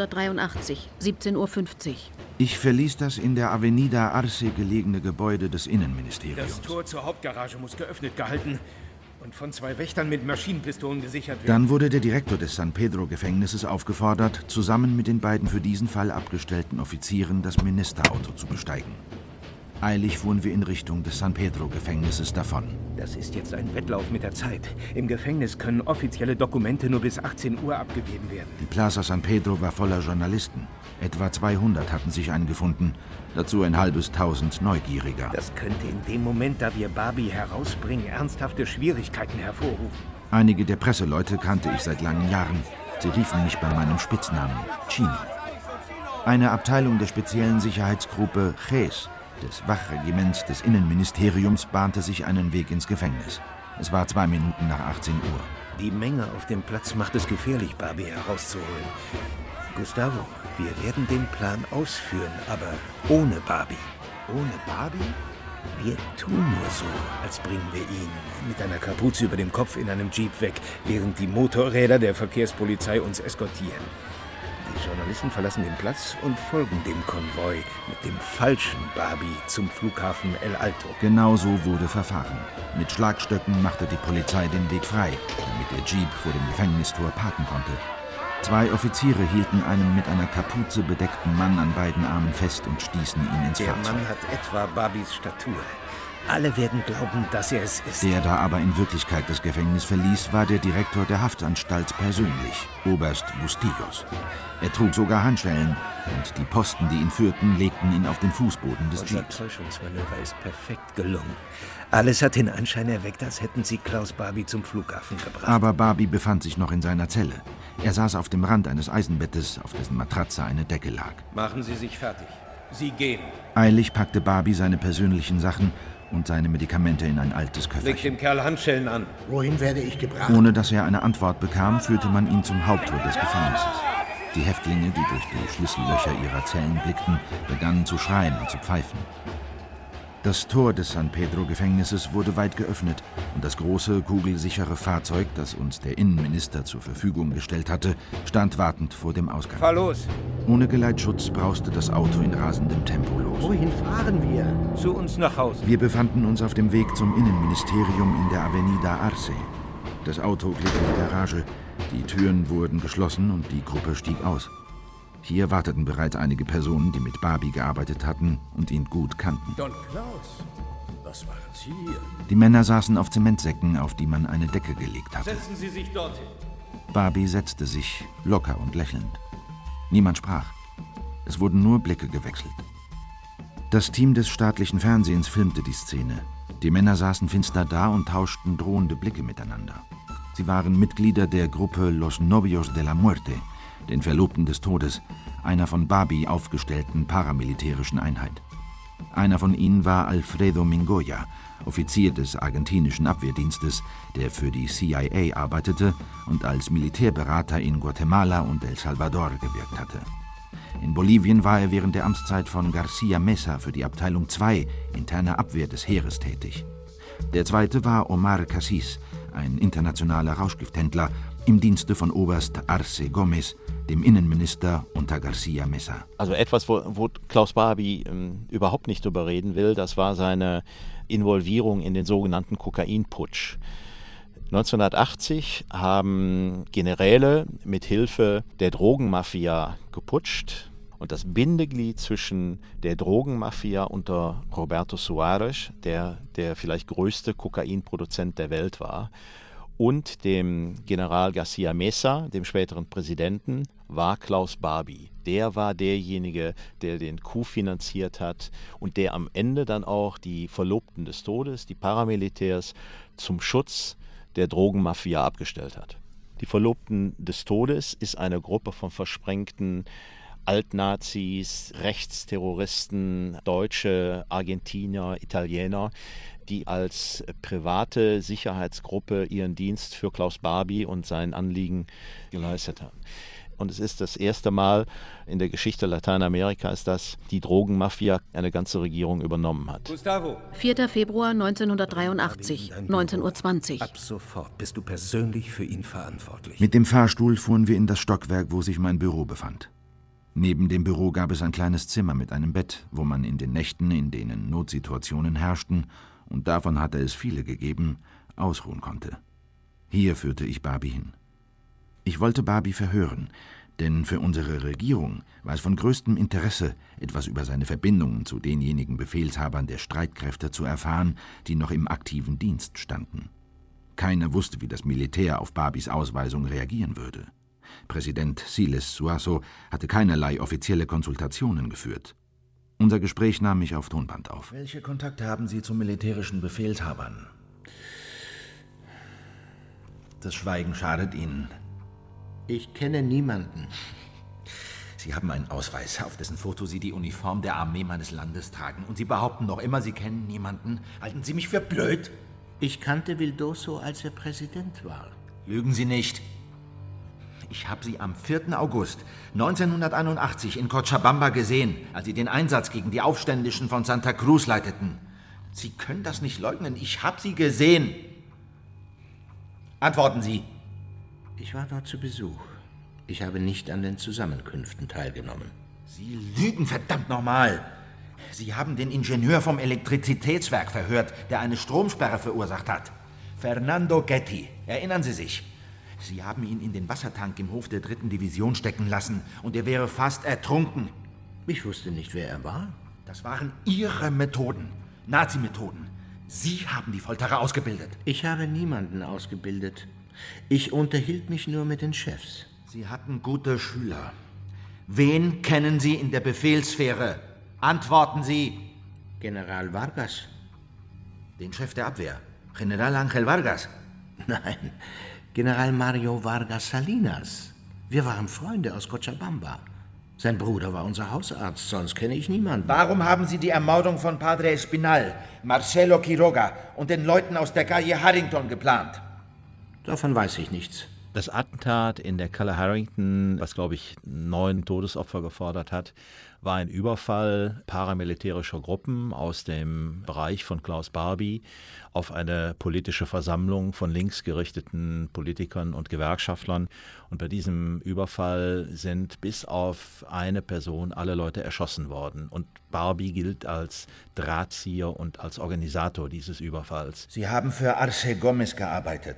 1983, 17:50 Uhr. Ich verließ das in der Avenida Arce gelegene Gebäude des Innenministeriums. Das Tor zur Hauptgarage muss geöffnet gehalten und von 2 Wächtern mit Maschinenpistolen gesichert werden. Dann wurde der Direktor des San Pedro-Gefängnisses aufgefordert, zusammen mit den beiden für diesen Fall abgestellten Offizieren das Ministerauto zu besteigen. Eilig fuhren wir in Richtung des San Pedro-Gefängnisses davon. Das ist jetzt ein Wettlauf mit der Zeit. Im Gefängnis können offizielle Dokumente nur bis 18 Uhr abgegeben werden. Die Plaza San Pedro war voller Journalisten. Etwa 200 hatten sich eingefunden, dazu ein halbes Tausend Neugieriger. Das könnte in dem Moment, da wir Barbie herausbringen, ernsthafte Schwierigkeiten hervorrufen. Einige der Presseleute kannte ich seit langen Jahren. Sie riefen mich bei meinem Spitznamen Chino. Eine Abteilung der speziellen Sicherheitsgruppe GES des Wachregiments des Innenministeriums bahnte sich einen Weg ins Gefängnis. Es war 2 Minuten nach 18 Uhr. Die Menge auf dem Platz macht es gefährlich, Barbie herauszuholen. Gustavo, wir werden den Plan ausführen, aber ohne Barbie. Ohne Barbie? Wir tun nur so, als bringen wir ihn mit einer Kapuze über dem Kopf in einem Jeep weg, während die Motorräder der Verkehrspolizei uns eskortieren. Die Journalisten verlassen den Platz und folgen dem Konvoi mit dem falschen Barbie zum Flughafen El Alto. Genau so wurde verfahren. Mit Schlagstöcken machte die Polizei den Weg frei, damit der Jeep vor dem Gefängnistor parken konnte. 2 Offiziere hielten einen mit einer Kapuze bedeckten Mann an beiden Armen fest und stießen ihn ins Fahrzeug. Der Mann hat etwa Barbies Statur. Alle werden glauben, dass er es ist. Der da aber in Wirklichkeit das Gefängnis verließ, war der Direktor der Haftanstalt persönlich, Oberst Bustillos. Er trug sogar Handschellen und die Posten, die ihn führten, legten ihn auf den Fußboden des Unser Jeeps. Täuschungsmanöver ist perfekt gelungen. Alles hat den Anschein erweckt, als hätten sie Klaus Barbie zum Flughafen gebracht. Aber Barbie befand sich noch in seiner Zelle. Er saß auf dem Rand eines Eisenbettes, auf dessen Matratze eine Decke lag. Machen Sie sich fertig. Sie gehen. Eilig packte Barbie seine persönlichen Sachen und seine Medikamente in ein altes Leg Köfferchen. dem Kerl Handschellen an. Wohin werde ich gebracht? Ohne dass er eine Antwort bekam, führte man ihn zum Haupttor des Gefängnisses. Die Häftlinge, die durch die Schlüssellöcher ihrer Zellen blickten, begannen zu schreien und zu pfeifen. Das Tor des San Pedro-Gefängnisses wurde weit geöffnet und das große, kugelsichere Fahrzeug, das uns der Innenminister zur Verfügung gestellt hatte, stand wartend vor dem Ausgang. Fahr los! Ohne Geleitschutz brauste das Auto in rasendem Tempo los. Wohin fahren wir? Zu uns nach Hause. Wir befanden uns auf dem Weg zum Innenministerium in der Avenida Arce. Das Auto glitt in die Garage, die Türen wurden geschlossen und die Gruppe stieg aus. Hier warteten bereits einige Personen, die mit Barbie gearbeitet hatten und ihn gut kannten. Don Klaus, was machen Sie hier? Die Männer saßen auf Zementsäcken, auf die man eine Decke gelegt hatte. Setzen Sie sich dorthin. Barbie setzte sich, locker und lächelnd. Niemand sprach. Es wurden nur Blicke gewechselt. Das Team des staatlichen Fernsehens filmte die Szene. Die Männer saßen finster da und tauschten drohende Blicke miteinander. Sie waren Mitglieder der Gruppe Los Novios de la Muerte, den Verlobten des Todes, einer von Barbie aufgestellten paramilitärischen Einheit. Einer von ihnen war Alfredo Mingoya, Offizier des argentinischen Abwehrdienstes, der für die CIA arbeitete und als Militärberater in Guatemala und El Salvador gewirkt hatte. In Bolivien war er während der Amtszeit von García Mesa für die Abteilung 2 interner Abwehr des Heeres tätig. Der zweite war Omar Cassis, ein internationaler Rauschgifthändler im Dienste von Oberst Arce Gomez, dem Innenminister unter García Mesa. Also etwas, wo Klaus Barbie überhaupt nicht drüber reden will, das war seine Involvierung in den sogenannten Kokainputsch. 1980 haben Generäle mit Hilfe der Drogenmafia geputscht. Und das Bindeglied zwischen der Drogenmafia unter Roberto Suárez, der vielleicht größte Kokainproduzent der Welt war, und dem General García Mesa, dem späteren Präsidenten, war Klaus Barbie. Der war derjenige, der den Coup finanziert hat und der am Ende dann auch die Verlobten des Todes, die Paramilitärs, zum Schutz der Drogenmafia abgestellt hat. Die Verlobten des Todes ist eine Gruppe von versprengten Altnazis, Rechtsterroristen, Deutsche, Argentinier, Italiener, die als private Sicherheitsgruppe ihren Dienst für Klaus Barbie und sein Anliegen geleistet haben. Und es ist das erste Mal in der Geschichte Lateinamerikas, dass die Drogenmafia eine ganze Regierung übernommen hat. Gustavo. 4. Februar 1983, 19:20 Uhr. Ab sofort bist du persönlich für ihn verantwortlich. Mit dem Fahrstuhl fuhren wir in das Stockwerk, wo sich mein Büro befand. Neben dem Büro gab es ein kleines Zimmer mit einem Bett, wo man in den Nächten, in denen Notsituationen herrschten, und davon hatte es viele gegeben, ausruhen konnte. Hier führte ich Barbie hin. Ich wollte Barbie verhören, denn für unsere Regierung war es von größtem Interesse, etwas über seine Verbindungen zu denjenigen Befehlshabern der Streitkräfte zu erfahren, die noch im aktiven Dienst standen. Keiner wusste, wie das Militär auf Barbies Ausweisung reagieren würde. Präsident Siles Suazo hatte keinerlei offizielle Konsultationen geführt. Unser Gespräch nahm ich auf Tonband auf. Welche Kontakte haben Sie zu militärischen Befehlshabern? Das Schweigen schadet Ihnen. Ich kenne niemanden. Sie haben einen Ausweis, auf dessen Foto Sie die Uniform der Armee meines Landes tragen. Und Sie behaupten noch immer, Sie kennen niemanden. Halten Sie mich für blöd? Ich kannte Vildoso, als er Präsident war. Lügen Sie nicht. Ich habe Sie am 4. August 1981 in Cochabamba gesehen, als Sie den Einsatz gegen die Aufständischen von Santa Cruz leiteten. Sie können das nicht leugnen. Ich habe Sie gesehen. Antworten Sie. Ich war dort zu Besuch. Ich habe nicht an den Zusammenkünften teilgenommen. Sie lügen, verdammt nochmal. Sie haben den Ingenieur vom Elektrizitätswerk verhört, der eine Stromsperre verursacht hat. Fernando Getty. Erinnern Sie sich? Sie haben ihn in den Wassertank im Hof der 3. Division stecken lassen und er wäre fast ertrunken. Ich wusste nicht, wer er war. Das waren Ihre Methoden. Nazi-Methoden. Sie haben die Folterer ausgebildet. Ich habe niemanden ausgebildet. Ich unterhielt mich nur mit den Chefs. Sie hatten gute Schüler. Wen kennen Sie in der Befehlssphäre? Antworten Sie. General Vargas. Den Chef der Abwehr, General Ángel Vargas. Nein, General Mario Vargas Salinas. Wir waren Freunde aus Cochabamba. Sein Bruder war unser Hausarzt, sonst kenne ich niemanden. Warum haben Sie die Ermordung von Padre Espinal, Marcelo Quiroga und den Leuten aus der Calle Harrington geplant? Davon weiß ich nichts. Das Attentat in der Calle Harrington, was, glaube ich, 9 Todesopfer gefordert hat, war ein Überfall paramilitärischer Gruppen aus dem Bereich von Klaus Barbie auf eine politische Versammlung von linksgerichteten Politikern und Gewerkschaftlern. Und bei diesem Überfall sind bis auf eine Person alle Leute erschossen worden. Und Barbie gilt als Drahtzieher und als Organisator dieses Überfalls. Sie haben für Arce Gomez gearbeitet.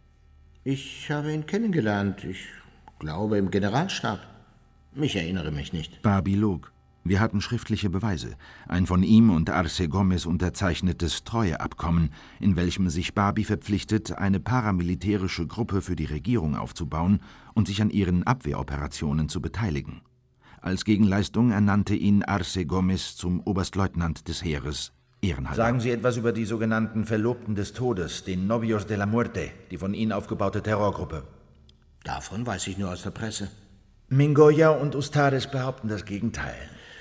Ich habe ihn kennengelernt. Ich glaube im Generalstab. Ich erinnere mich nicht. Barbie log. Wir hatten schriftliche Beweise. Ein von ihm und Arce Gomez unterzeichnetes Treueabkommen, in welchem sich Barbie verpflichtet, eine paramilitärische Gruppe für die Regierung aufzubauen und sich an ihren Abwehroperationen zu beteiligen. Als Gegenleistung ernannte ihn Arce Gomez zum Oberstleutnant des Heeres, ehrenhalber. Sagen Sie etwas über die sogenannten Verlobten des Todes, den Novios de la Muerte, die von Ihnen aufgebaute Terrorgruppe. Davon weiß ich nur aus der Presse. Mingoya und Ustares behaupten das Gegenteil.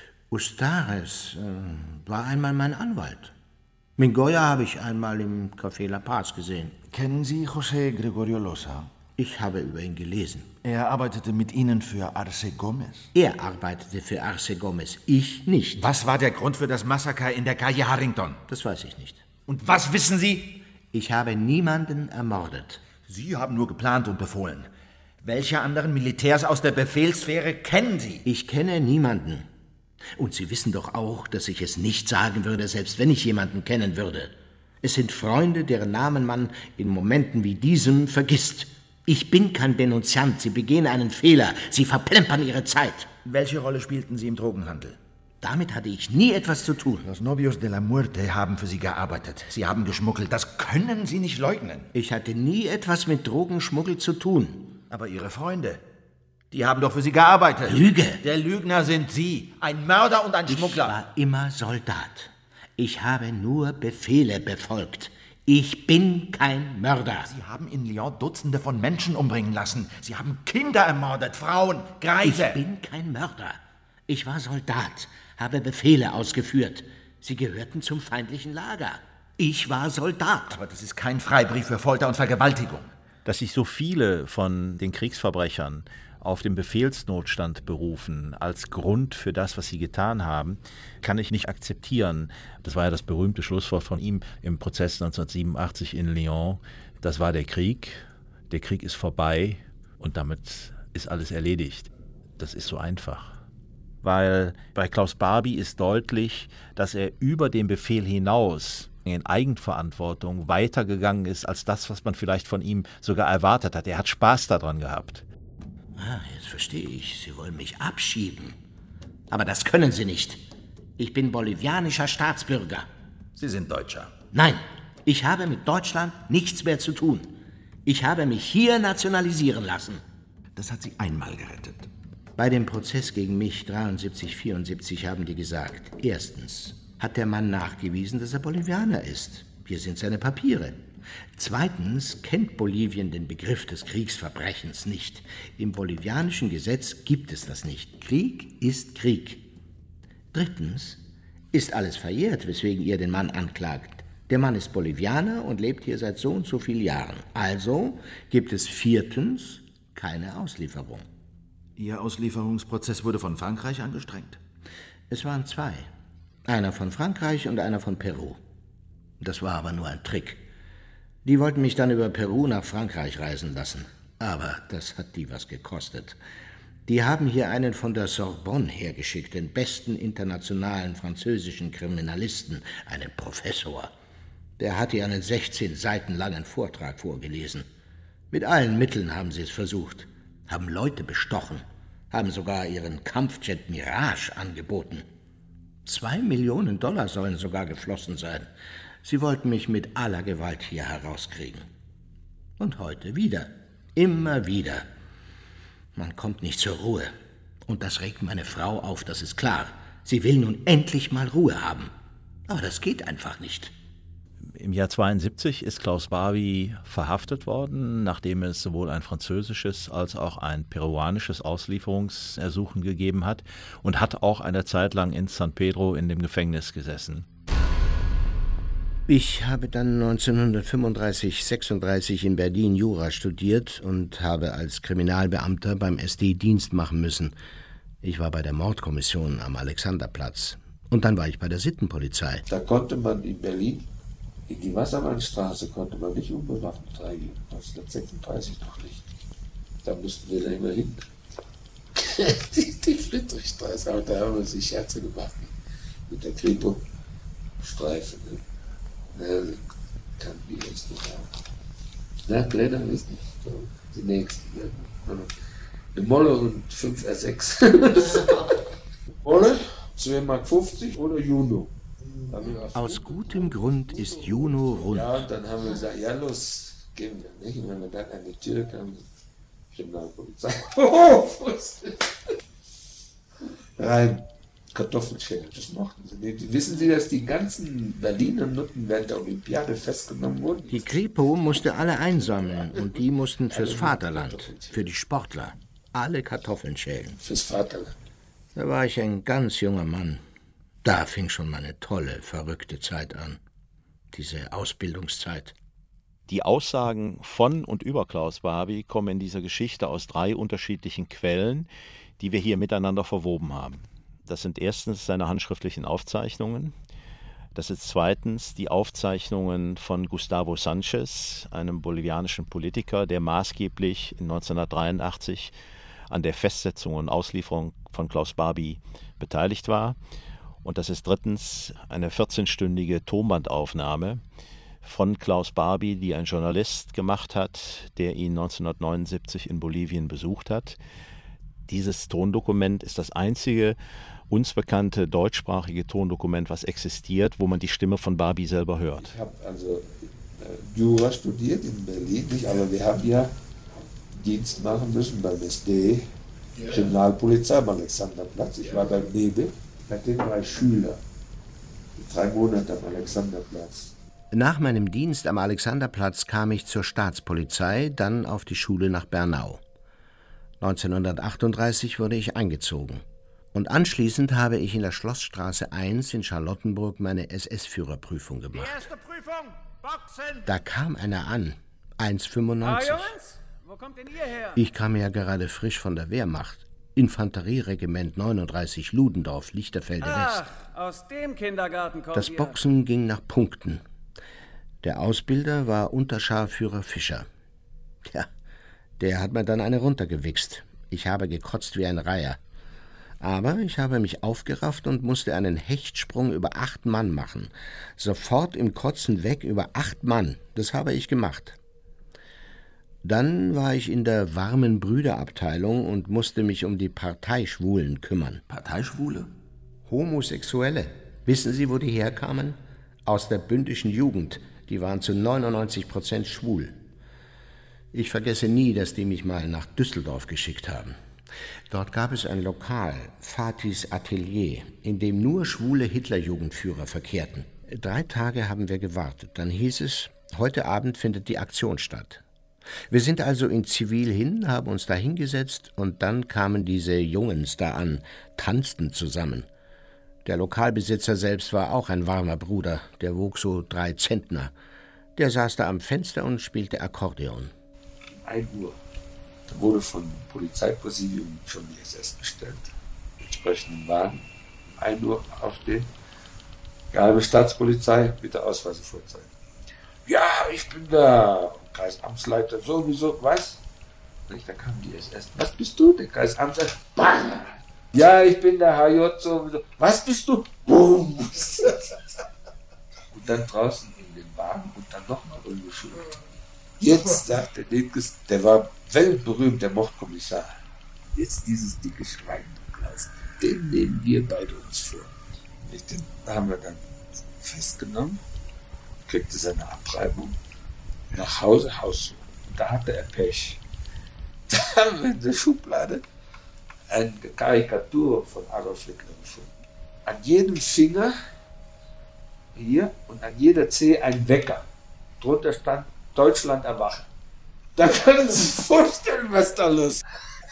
Ustares war einmal mein Anwalt. Mingoya habe ich einmal im Café La Paz gesehen. Kennen Sie José Gregorio Loza? Ich habe über ihn gelesen. Er arbeitete mit Ihnen für Arce Gomez? Er arbeitete für Arce Gomez, ich nicht. Was war der Grund für das Massaker in der Calle Harrington? Das weiß ich nicht. Und was wissen Sie? Ich habe niemanden ermordet. Sie haben nur geplant und befohlen. Welche anderen Militärs aus der Befehlssphäre kennen Sie? Ich kenne niemanden. Und Sie wissen doch auch, dass ich es nicht sagen würde, selbst wenn ich jemanden kennen würde. Es sind Freunde, deren Namen man in Momenten wie diesem vergisst. Ich bin kein Denunziant. Sie begehen einen Fehler. Sie verplempern Ihre Zeit. Welche Rolle spielten Sie im Drogenhandel? Damit hatte ich nie etwas zu tun. Los Novios de la Muerte haben für Sie gearbeitet. Sie haben geschmuggelt. Das können Sie nicht leugnen. Ich hatte nie etwas mit Drogenschmuggel zu tun. Aber Ihre Freunde, die haben doch für Sie gearbeitet. Lüge! Der Lügner sind Sie. Ein Mörder und ein Schmuggler. Ich war immer Soldat. Ich habe nur Befehle befolgt. Ich bin kein Mörder. Sie haben in Lyon Dutzende von Menschen umbringen lassen. Sie haben Kinder ermordet, Frauen, Greise. Ich bin kein Mörder. Ich war Soldat, habe Befehle ausgeführt. Sie gehörten zum feindlichen Lager. Ich war Soldat. Aber das ist kein Freibrief für Folter und Vergewaltigung. Dass sich so viele von den Kriegsverbrechern auf den Befehlsnotstand berufen als Grund für das, was sie getan haben, kann ich nicht akzeptieren. Das war ja das berühmte Schlusswort von ihm im Prozess 1987 in Lyon. Das war der Krieg. Der Krieg ist vorbei und damit ist alles erledigt. Das ist so einfach. Weil bei Klaus Barbie ist deutlich, dass er über den Befehl hinaus in Eigenverantwortung weitergegangen ist als das, was man vielleicht von ihm sogar erwartet hat. Er hat Spaß daran gehabt. Ah, jetzt verstehe ich. Sie wollen mich abschieben. Aber das können Sie nicht. Ich bin bolivianischer Staatsbürger. Sie sind Deutscher. Nein, ich habe mit Deutschland nichts mehr zu tun. Ich habe mich hier nationalisieren lassen. Das hat Sie einmal gerettet. Bei dem Prozess gegen mich 73, 74 haben die gesagt, erstens hat der Mann nachgewiesen, dass er Bolivianer ist. Hier sind seine Papiere. Zweitens kennt Bolivien den Begriff des Kriegsverbrechens nicht. Im bolivianischen Gesetz gibt es das nicht. Krieg ist Krieg. Drittens ist alles verjährt, weswegen ihr den Mann anklagt. Der Mann ist Bolivianer und lebt hier seit so und so vielen Jahren. Also gibt es viertens keine Auslieferung. Ihr Auslieferungsprozess wurde von Frankreich angestrengt? Es waren 2. Einer von Frankreich und einer von Peru. Das war aber nur ein Trick. Die wollten mich dann über Peru nach Frankreich reisen lassen. Aber das hat die was gekostet. Die haben hier einen von der Sorbonne hergeschickt, den besten internationalen französischen Kriminalisten, einen Professor. Der hat hier einen 16 Seiten langen Vortrag vorgelesen. Mit allen Mitteln haben sie es versucht, haben Leute bestochen, haben sogar ihren Kampfjet Mirage angeboten. $2 Millionen sollen sogar geflossen sein. Sie wollten mich mit aller Gewalt hier herauskriegen. Und heute wieder. Immer wieder. Man kommt nicht zur Ruhe. Und das regt meine Frau auf, das ist klar. Sie will nun endlich mal Ruhe haben. Aber das geht einfach nicht. Im Jahr 1972 ist Klaus Barbie verhaftet worden, nachdem es sowohl ein französisches als auch ein peruanisches Auslieferungsersuchen gegeben hat und hat auch eine Zeit lang in San Pedro in dem Gefängnis gesessen. Ich habe dann 1935/36 in Berlin Jura studiert und habe als Kriminalbeamter beim SD Dienst machen müssen. Ich war bei der Mordkommission am Alexanderplatz. Und dann war ich bei der Sittenpolizei. Da konnte man in Berlin, in die Wassermannstraße, konnte man nicht unbewaffnet reingehen. 1936 noch nicht. Da mussten wir da immer hin. die Friedrichstraße, aber da haben wir sich Scherze gemacht. Mit der Kripo-Streife. Ne? Kann die jetzt nicht haben. Na, Pläne ist nicht. Die nächsten. Ne? Eine Molle und 5 R6. Molle, 2,50 Mark oder Juno. Aus gutem Grund ist Juno rund. Ja, und dann haben wir gesagt, ja los, gehen wir. Nicht? Und wenn wir dann an die Tür kamen, Kriminalpolizei. Rein. Kartoffelschälen, das mochten sie nicht. Wissen Sie, dass die ganzen Berliner Nutten während der Olympiade festgenommen wurden? Die Kripo musste alle einsammeln und die mussten fürs Vaterland, für die Sportler, alle Kartoffeln schälen. Fürs Vaterland. Da war ich ein ganz junger Mann. Da fing schon meine tolle, verrückte Zeit an. Diese Ausbildungszeit. Die Aussagen von und über Klaus Barbie kommen in dieser Geschichte aus 3 unterschiedlichen Quellen, die wir hier miteinander verwoben haben. Das sind erstens seine handschriftlichen Aufzeichnungen. Das ist zweitens die Aufzeichnungen von Gustavo Sanchez, einem bolivianischen Politiker, der maßgeblich in 1983 an der Festsetzung und Auslieferung von Klaus Barbie beteiligt war. Und das ist drittens eine 14-stündige Tonbandaufnahme von Klaus Barbie, die ein Journalist gemacht hat, der ihn 1979 in Bolivien besucht hat. Dieses Tondokument ist das einzige uns bekannte deutschsprachige Tondokument, was existiert, wo man die Stimme von Barbie selber hört. Ich habe also Jura studiert in Berlin, nicht? Aber wir haben ja Dienst machen müssen beim SD, Kriminalpolizei am Alexanderplatz. Ich war beim Nebel, bei dem war ich Schüler. 3 Monate am Alexanderplatz. Nach meinem Dienst am Alexanderplatz kam ich zur Staatspolizei, dann auf die Schule nach Bernau. 1938 wurde ich eingezogen. Und anschließend habe ich in der Schlossstraße 1 in Charlottenburg meine SS-Führerprüfung gemacht. Die erste Prüfung, Boxen! Da kam einer an, 1,95. Wo kommt denn ihr her? Ich kam ja gerade frisch von der Wehrmacht. Infanterieregiment 39 Ludendorff, Lichterfelde West. Aus dem Kindergarten kommt Das ihr. Boxen ging nach Punkten. Der Ausbilder war Unterscharführer Fischer. Tja, der hat mir dann eine runtergewichst. Ich habe gekotzt wie ein Reiher. Aber ich habe mich aufgerafft und musste einen Hechtsprung über 8 Mann machen. Sofort im Kotzen weg über 8 Mann. Das habe ich gemacht. Dann war ich in der warmen Brüderabteilung und musste mich um die Parteischwulen kümmern. Parteischwule? Homosexuelle. Wissen Sie, wo die herkamen? Aus der bündischen Jugend. Die waren zu 99% schwul. Ich vergesse nie, dass die mich mal nach Düsseldorf geschickt haben. Dort gab es ein Lokal, Fatis Atelier, in dem nur schwule Hitlerjugendführer verkehrten. 3 Tage haben wir gewartet. Dann hieß es, heute Abend findet die Aktion statt. Wir sind also in Zivil hin, haben uns da hingesetzt und dann kamen diese Jungens da an, tanzten zusammen. Der Lokalbesitzer selbst war auch ein warmer Bruder, der wog so 3 Zentner. Der saß da am Fenster und spielte Akkordeon. 1 Uhr. Da wurde vom Polizeipräsidium schon die SS bestellt. Entsprechenden Wagen. 1 Uhr aufstehen. Geheime Staatspolizei, bitte Ausweise vorzeigen. Ja, ich bin der Kreisamtsleiter sowieso, was? Da kam die SS. Was bist du? Der Kreisamtsleiter. Ja, ich bin der HJ sowieso. Was bist du? Boom. Und dann draußen in den Wagen und dann nochmal ungeschult. Jetzt sagt der Dickes, der war weltberühmt, der Mordkommissar. Jetzt dieses dicke Schwein, den nehmen wir beide uns vor. Den haben wir dann festgenommen kriegte seine Abreibung, nach Hause Haussuchung. Da hatte er Pech. Da haben wir in der Schublade eine Karikatur von Adolf Hitler gefunden. An jedem Finger hier und an jeder Zehe ein Wecker. Drunter stand Deutschland erwache. Da können Sie sich vorstellen, was da los ist.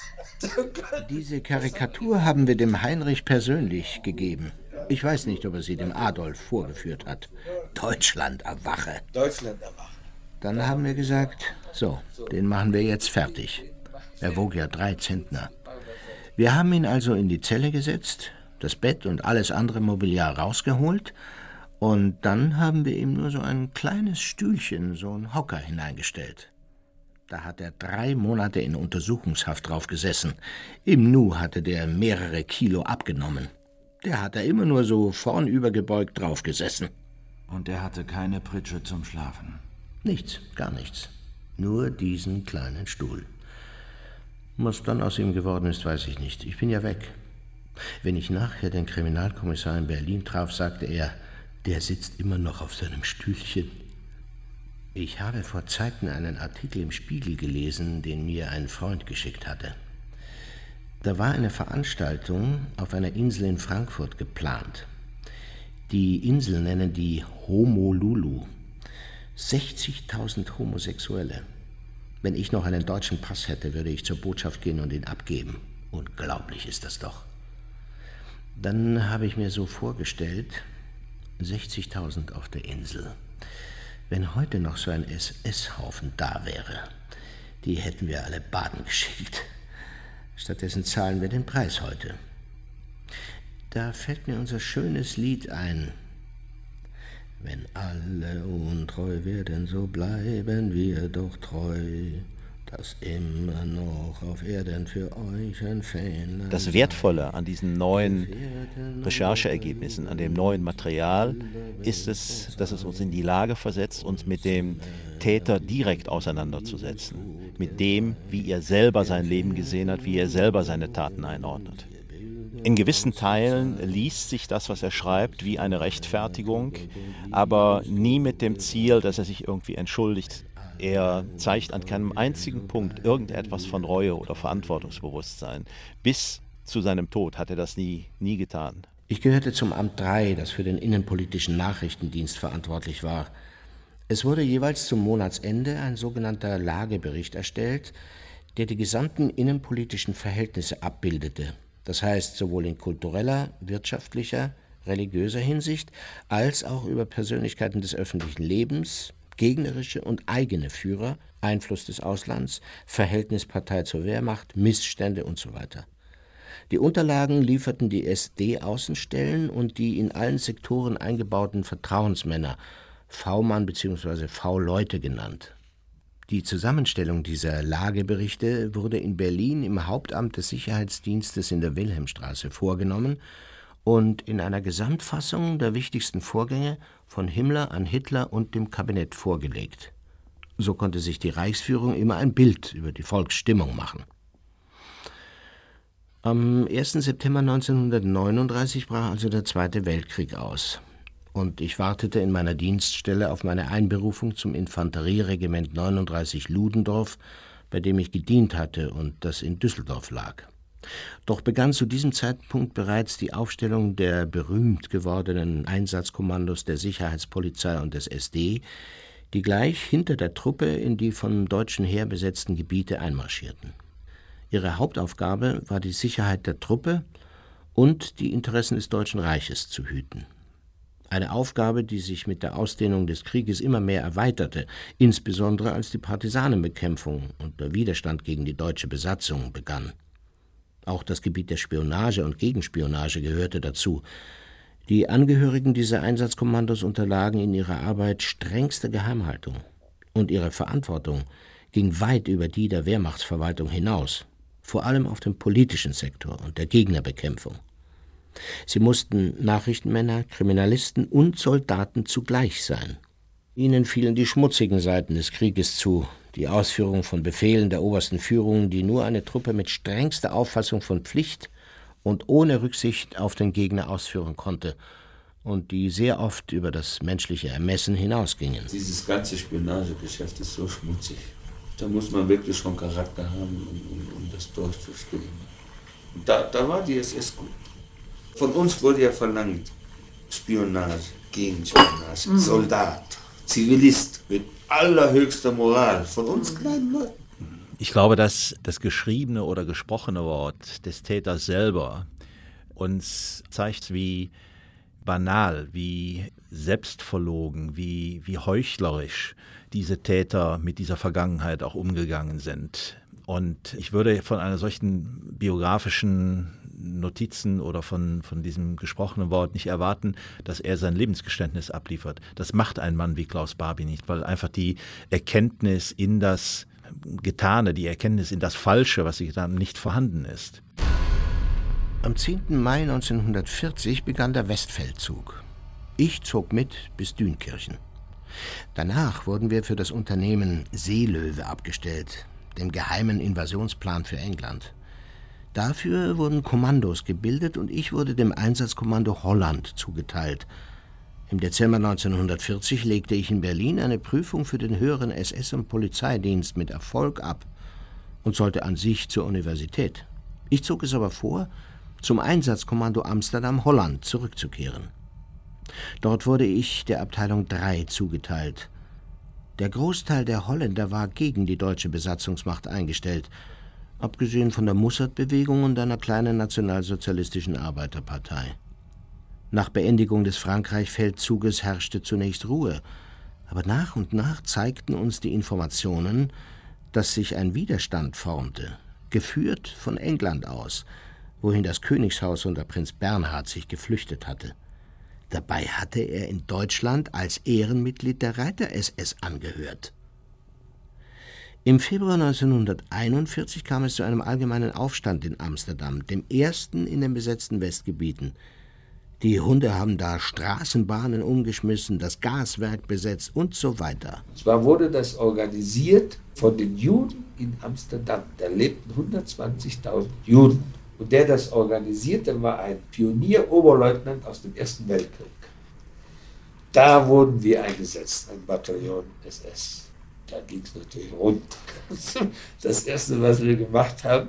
Diese Karikatur haben wir dem Heinrich persönlich gegeben. Ich weiß nicht, ob er sie dem Adolf vorgeführt hat. Deutschland erwache. Deutschland erwache. Dann haben wir gesagt, so, den machen wir jetzt fertig. Er wog ja 3 Zentner. Wir haben ihn also in die Zelle gesetzt, das Bett und alles andere Mobiliar rausgeholt und dann haben wir ihm nur so ein kleines Stühlchen, so einen Hocker hineingestellt. Da hat er 3 Monate in Untersuchungshaft drauf gesessen. Im Nu hatte der mehrere Kilo abgenommen. Der hat da immer nur so vornübergebeugt drauf gesessen. Und er hatte keine Pritsche zum Schlafen? Nichts, gar nichts. Nur diesen kleinen Stuhl. Was dann aus ihm geworden ist, weiß ich nicht. Ich bin ja weg. Wenn ich nachher den Kriminalkommissar in Berlin traf, sagte er, der sitzt immer noch auf seinem Stühlchen. Ich habe vor Zeiten einen Artikel im Spiegel gelesen, den mir ein Freund geschickt hatte. Da war eine Veranstaltung auf einer Insel in Frankfurt geplant. Die Insel nennen die Honolulu. 60.000 Homosexuelle. Wenn ich noch einen deutschen Pass hätte, würde ich zur Botschaft gehen und ihn abgeben. Unglaublich ist das doch. Dann habe ich mir so vorgestellt, 60.000 auf der Insel. Wenn heute noch so ein SS-Haufen da wäre, die hätten wir alle baden geschickt. Stattdessen zahlen wir den Preis heute. Da fällt mir unser schönes Lied ein. Wenn alle untreu werden, so bleiben wir doch treu, dass immer noch auf Erden für euch ein Fähnlein. Das Wertvolle an diesen neuen Rechercheergebnissen, an dem neuen Material, ist es, dass es uns in die Lage versetzt, uns mit dem Täter direkt auseinanderzusetzen. Mit dem, wie er selber sein Leben gesehen hat, wie er selber seine Taten einordnet. In gewissen Teilen liest sich das, was er schreibt, wie eine Rechtfertigung, aber nie mit dem Ziel, dass er sich irgendwie entschuldigt. Er zeigt an keinem einzigen Punkt irgendetwas von Reue oder Verantwortungsbewusstsein. Bis zu seinem Tod hat er das nie getan. Ich gehörte zum Amt 3, das für den innenpolitischen Nachrichtendienst verantwortlich war. Es wurde jeweils zum Monatsende ein sogenannter Lagebericht erstellt, der die gesamten innenpolitischen Verhältnisse abbildete. Das heißt, sowohl in kultureller, wirtschaftlicher, religiöser Hinsicht, als auch über Persönlichkeiten des öffentlichen Lebens, gegnerische und eigene Führer, Einfluss des Auslands, Verhältnis Partei zur Wehrmacht, Missstände und so weiter. Die Unterlagen lieferten die SD-Außenstellen und die in allen Sektoren eingebauten Vertrauensmänner, V-Mann bzw. V-Leute genannt. Die Zusammenstellung dieser Lageberichte wurde in Berlin im Hauptamt des Sicherheitsdienstes in der Wilhelmstraße vorgenommen und in einer Gesamtfassung der wichtigsten Vorgänge von Himmler an Hitler und dem Kabinett vorgelegt. So konnte sich die Reichsführung immer ein Bild über die Volksstimmung machen. Am 1. September 1939 brach also der Zweite Weltkrieg aus. Und ich wartete in meiner Dienststelle auf meine Einberufung zum Infanterieregiment 39 Ludendorff, bei dem ich gedient hatte und das in Düsseldorf lag. Doch begann zu diesem Zeitpunkt bereits die Aufstellung der berühmt gewordenen Einsatzkommandos der Sicherheitspolizei und des SD, die gleich hinter der Truppe in die vom deutschen Heer besetzten Gebiete einmarschierten. Ihre Hauptaufgabe war die Sicherheit der Truppe und die Interessen des Deutschen Reiches zu hüten. Eine Aufgabe, die sich mit der Ausdehnung des Krieges immer mehr erweiterte, insbesondere als die Partisanenbekämpfung und der Widerstand gegen die deutsche Besatzung begann. Auch das Gebiet der Spionage und Gegenspionage gehörte dazu. Die Angehörigen dieser Einsatzkommandos unterlagen in ihrer Arbeit strengster Geheimhaltung. Und ihre Verantwortung ging weit über die der Wehrmachtsverwaltung hinaus, vor allem auf dem politischen Sektor und der Gegnerbekämpfung. Sie mussten Nachrichtenmänner, Kriminalisten und Soldaten zugleich sein. Ihnen fielen die schmutzigen Seiten des Krieges zu, die Ausführung von Befehlen der obersten Führung, die nur eine Truppe mit strengster Auffassung von Pflicht und ohne Rücksicht auf den Gegner ausführen konnte, und die sehr oft über das menschliche Ermessen hinausgingen. Dieses ganze Spionagegeschäft ist so schmutzig. Da muss man wirklich schon Charakter haben, um das durchzustehen. Und da war die SS gut. Von uns wurde ja verlangt, Spionage, Gegenspionage, Soldat, Zivilist mit allerhöchster Moral von uns kleinen Leuten. Ich glaube, dass das geschriebene oder gesprochene Wort des Täters selber uns zeigt, wie banal, wie selbstverlogen, wie heuchlerisch diese Täter mit dieser Vergangenheit auch umgegangen sind. Und ich würde von einer solchen biografischen Notizen oder von diesem gesprochenen Wort nicht erwarten, dass er sein Lebensgeständnis abliefert. Das macht ein Mann wie Klaus Barbie nicht, weil einfach die Erkenntnis in das Getane, die Erkenntnis in das Falsche, was sie getan haben, nicht vorhanden ist. Am 10. Mai 1940 begann der Westfeldzug. Ich zog mit bis Dünkirchen. Danach wurden wir für das Unternehmen Seelöwe abgestellt, dem geheimen Invasionsplan für England. Dafür wurden Kommandos gebildet und ich wurde dem Einsatzkommando Holland zugeteilt. Im Dezember 1940 legte ich in Berlin eine Prüfung für den höheren SS- und Polizeidienst mit Erfolg ab und sollte an sich zur Universität. Ich zog es aber vor, zum Einsatzkommando Amsterdam-Holland zurückzukehren. Dort wurde ich der Abteilung 3 zugeteilt. Der Großteil der Holländer war gegen die deutsche Besatzungsmacht eingestellt, abgesehen von der Mussert-Bewegung und einer kleinen nationalsozialistischen Arbeiterpartei. Nach Beendigung des Frankreich-Feldzuges herrschte zunächst Ruhe, aber nach und nach zeigten uns die Informationen, dass sich ein Widerstand formte, geführt von England aus, wohin das Königshaus unter Prinz Bernhard sich geflüchtet hatte. Dabei hatte er in Deutschland als Ehrenmitglied der Reiter-SS angehört. Im Februar 1941 kam es zu einem allgemeinen Aufstand in Amsterdam, dem ersten in den besetzten Westgebieten. Die Hunde haben da Straßenbahnen umgeschmissen, das Gaswerk besetzt und so weiter. Zwar wurde das organisiert von den Juden in Amsterdam. Da lebten 120.000 Juden. Und der das organisierte, war ein Pionier-Oberleutnant aus dem Ersten Weltkrieg. Da wurden wir eingesetzt, ein Bataillon SS. Da ging es natürlich rund. Das Erste, was wir gemacht haben,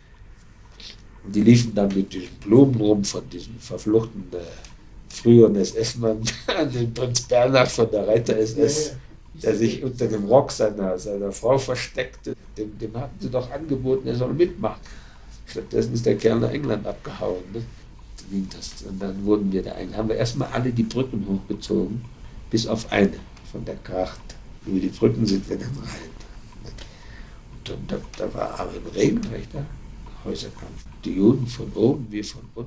die liefen dann mit diesen Blumen rum von diesem verfluchten früheren SS-Mann, den Prinz Bernhard von der Reiter-SS, der sich unter dem Rock seiner Frau versteckte. Dem hatten sie doch angeboten, er soll mitmachen. Stattdessen ist der Kerl nach England abgehauen. Ne? Und dann wurden wir da haben wir erstmal alle die Brücken hochgezogen, bis auf eine von der Kracht. Über die Brücken sind wir dann rein. Und da war aber ein regelrechter Häuserkampf. Die Juden von oben, wir von unten.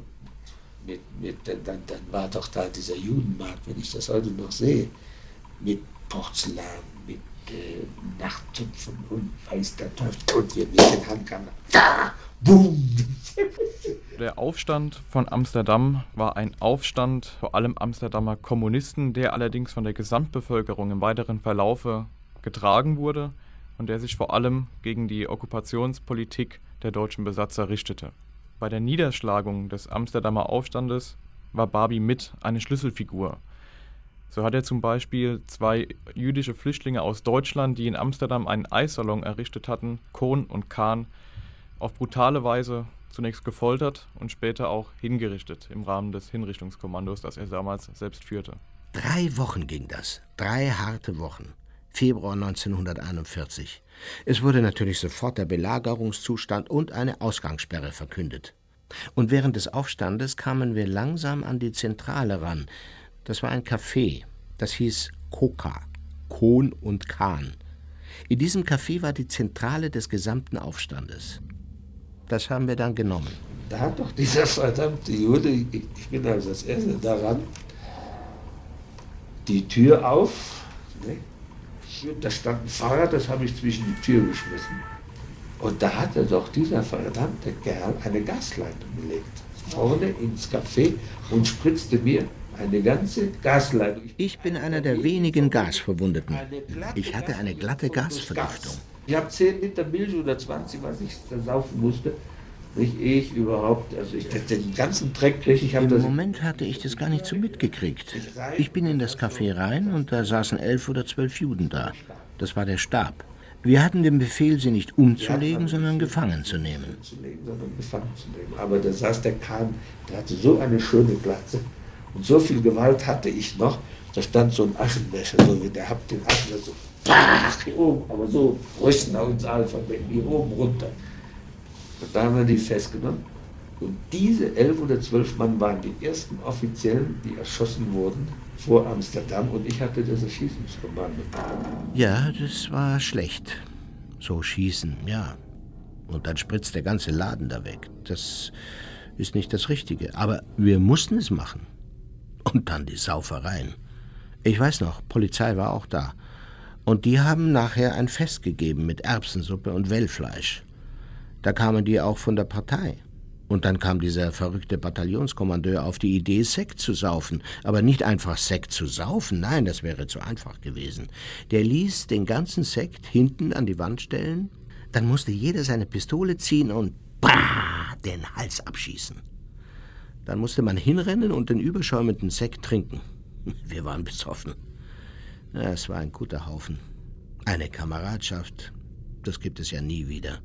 Dann war doch da dieser Judenmarkt, wenn ich das heute noch sehe, mit Porzellan, mit Nachttöpfen und weiß der Teufel und wir mit den Handkammern. Da! Boom! Der Aufstand von Amsterdam war ein Aufstand vor allem Amsterdamer Kommunisten, der allerdings von der Gesamtbevölkerung im weiteren Verlaufe getragen wurde und der sich vor allem gegen die Okkupationspolitik der deutschen Besatzer richtete. Bei der Niederschlagung des Amsterdamer Aufstandes war Barbie mit eine Schlüsselfigur. So hat er zum Beispiel 2 jüdische Flüchtlinge aus Deutschland, die in Amsterdam einen Eissalon errichtet hatten, Kohn und Kahn, auf brutale Weise zunächst gefoltert und später auch hingerichtet im Rahmen des Hinrichtungskommandos, das er damals selbst führte. 3 Wochen ging das, 3 harte Wochen. Februar 1941. Es wurde natürlich sofort der Belagerungszustand und eine Ausgangssperre verkündet. Und während des Aufstandes kamen wir langsam an die Zentrale ran. Das war ein Café, das hieß Koka, Kohn und Kahn. In diesem Café war die Zentrale des gesamten Aufstandes. Das haben wir dann genommen. Da hat doch dieser verdammte Jude, ich bin also das Erste daran, die Tür auf, ne? Da stand ein Fahrrad, das habe ich zwischen die Tür geschmissen. Und da hatte doch dieser verdammte Kerl eine Gasleitung gelegt, vorne ins Café und spritzte mir eine ganze Gasleitung. Ich bin einer der wenigen Gasverwundeten. Ich hatte eine glatte Gasvergiftung. Ich habe 10 Liter Milch oder 20, was ich da saufen musste. Nicht ich überhaupt, also den ganzen Dreck kriege ich. Im Moment hatte ich das gar nicht so mitgekriegt. Ich bin in das Café rein und da saßen 11 oder 12 Juden da. Das war der Stab. Wir hatten den Befehl, sie nicht umzulegen, sondern gefangen zu nehmen. Aber da saß der Kahn, der hatte so eine schöne Glatze und so viel Gewalt hatte ich noch, da stand so ein Aschenbecher, so wie der habt den Aschenbecher so, hier oben, aber so Rüsten ins Alphabet, hier oben runter. Und da haben wir die festgenommen. Und diese 11 oder 12 Mann waren die ersten Offiziellen, die erschossen wurden vor Amsterdam. Und ich hatte das Erschießungskommando. Ja, das war schlecht. So schießen, ja. Und dann spritzt der ganze Laden da weg. Das ist nicht das Richtige. Aber wir mussten es machen. Und dann die Saufereien. Ich weiß noch, Polizei war auch da. Und die haben nachher ein Fest gegeben mit Erbsensuppe und Wellfleisch. Da kamen die auch von der Partei. Und dann kam dieser verrückte Bataillonskommandeur auf die Idee, Sekt zu saufen. Aber nicht einfach Sekt zu saufen, nein, das wäre zu einfach gewesen. Der ließ den ganzen Sekt hinten an die Wand stellen. Dann musste jeder seine Pistole ziehen und den Hals abschießen. Dann musste man hinrennen und den überschäumenden Sekt trinken. Wir waren besoffen. Ja, es war ein guter Haufen. Eine Kameradschaft, das gibt es ja nie wieder.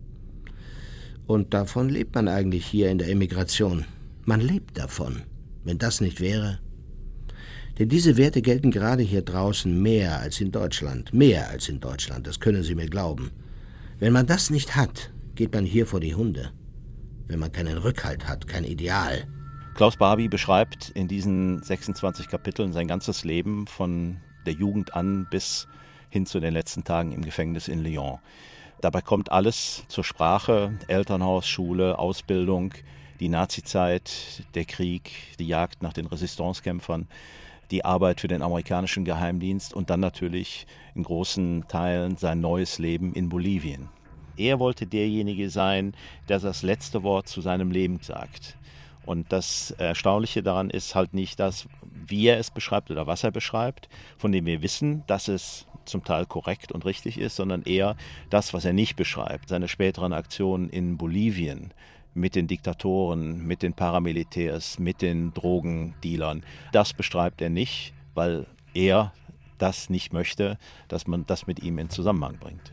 Und davon lebt man eigentlich hier in der Emigration. Man lebt davon, wenn das nicht wäre. Denn diese Werte gelten gerade hier draußen mehr als in Deutschland. Mehr als in Deutschland, das können Sie mir glauben. Wenn man das nicht hat, geht man hier vor die Hunde. Wenn man keinen Rückhalt hat, kein Ideal. Klaus Barbie beschreibt in diesen 26 Kapiteln sein ganzes Leben von der Jugend an bis hin zu den letzten Tagen im Gefängnis in Lyon. Dabei kommt alles zur Sprache: Elternhaus, Schule, Ausbildung, die Nazizeit, der Krieg, die Jagd nach den Resistancekämpfern, die Arbeit für den amerikanischen Geheimdienst und dann natürlich in großen Teilen sein neues Leben in Bolivien. Er wollte derjenige sein, der das letzte Wort zu seinem Leben sagt. Und das Erstaunliche daran ist halt nicht das, wie er es beschreibt oder was er beschreibt, von dem wir wissen, dass es zum Teil korrekt und richtig ist, sondern eher das, was er nicht beschreibt. Seine späteren Aktionen in Bolivien mit den Diktatoren, mit den Paramilitärs, mit den Drogendealern, das beschreibt er nicht, weil er das nicht möchte, dass man das mit ihm in Zusammenhang bringt.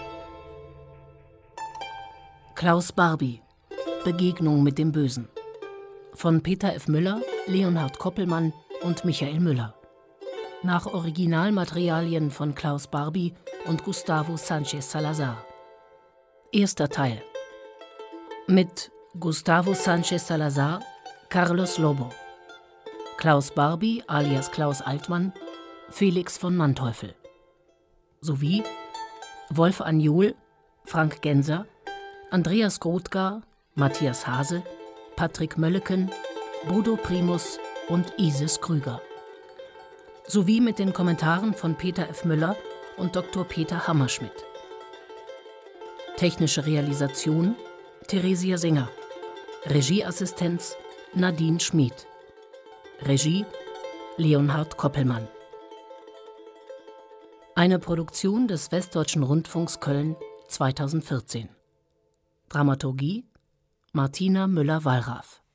Klaus Barbie, Begegnung mit dem Bösen. Von Peter F. Müller, Leonhard Koppelmann und Michael Müller. Nach Originalmaterialien von Klaus Barbie und Gustavo Sánchez Salazar. Erster Teil. Mit Gustavo Sánchez Salazar, Carlos Lobo. Klaus Barbie alias Klaus Altmann, Felix von Manteuffel. Sowie Wolf Anjol, Frank Genser, Andreas Grothgar, Matthias Hase, Patrick Mölleken, Bodo Primus und Isis Krüger. Sowie mit den Kommentaren von Peter F. Müller und Dr. Peter Hammerschmidt. Technische Realisation Theresia Singer. Regieassistenz Nadine Schmid. Regie Leonhard Koppelmann. Eine Produktion des Westdeutschen Rundfunks Köln 2014. Dramaturgie Martina Müller-Wallraff.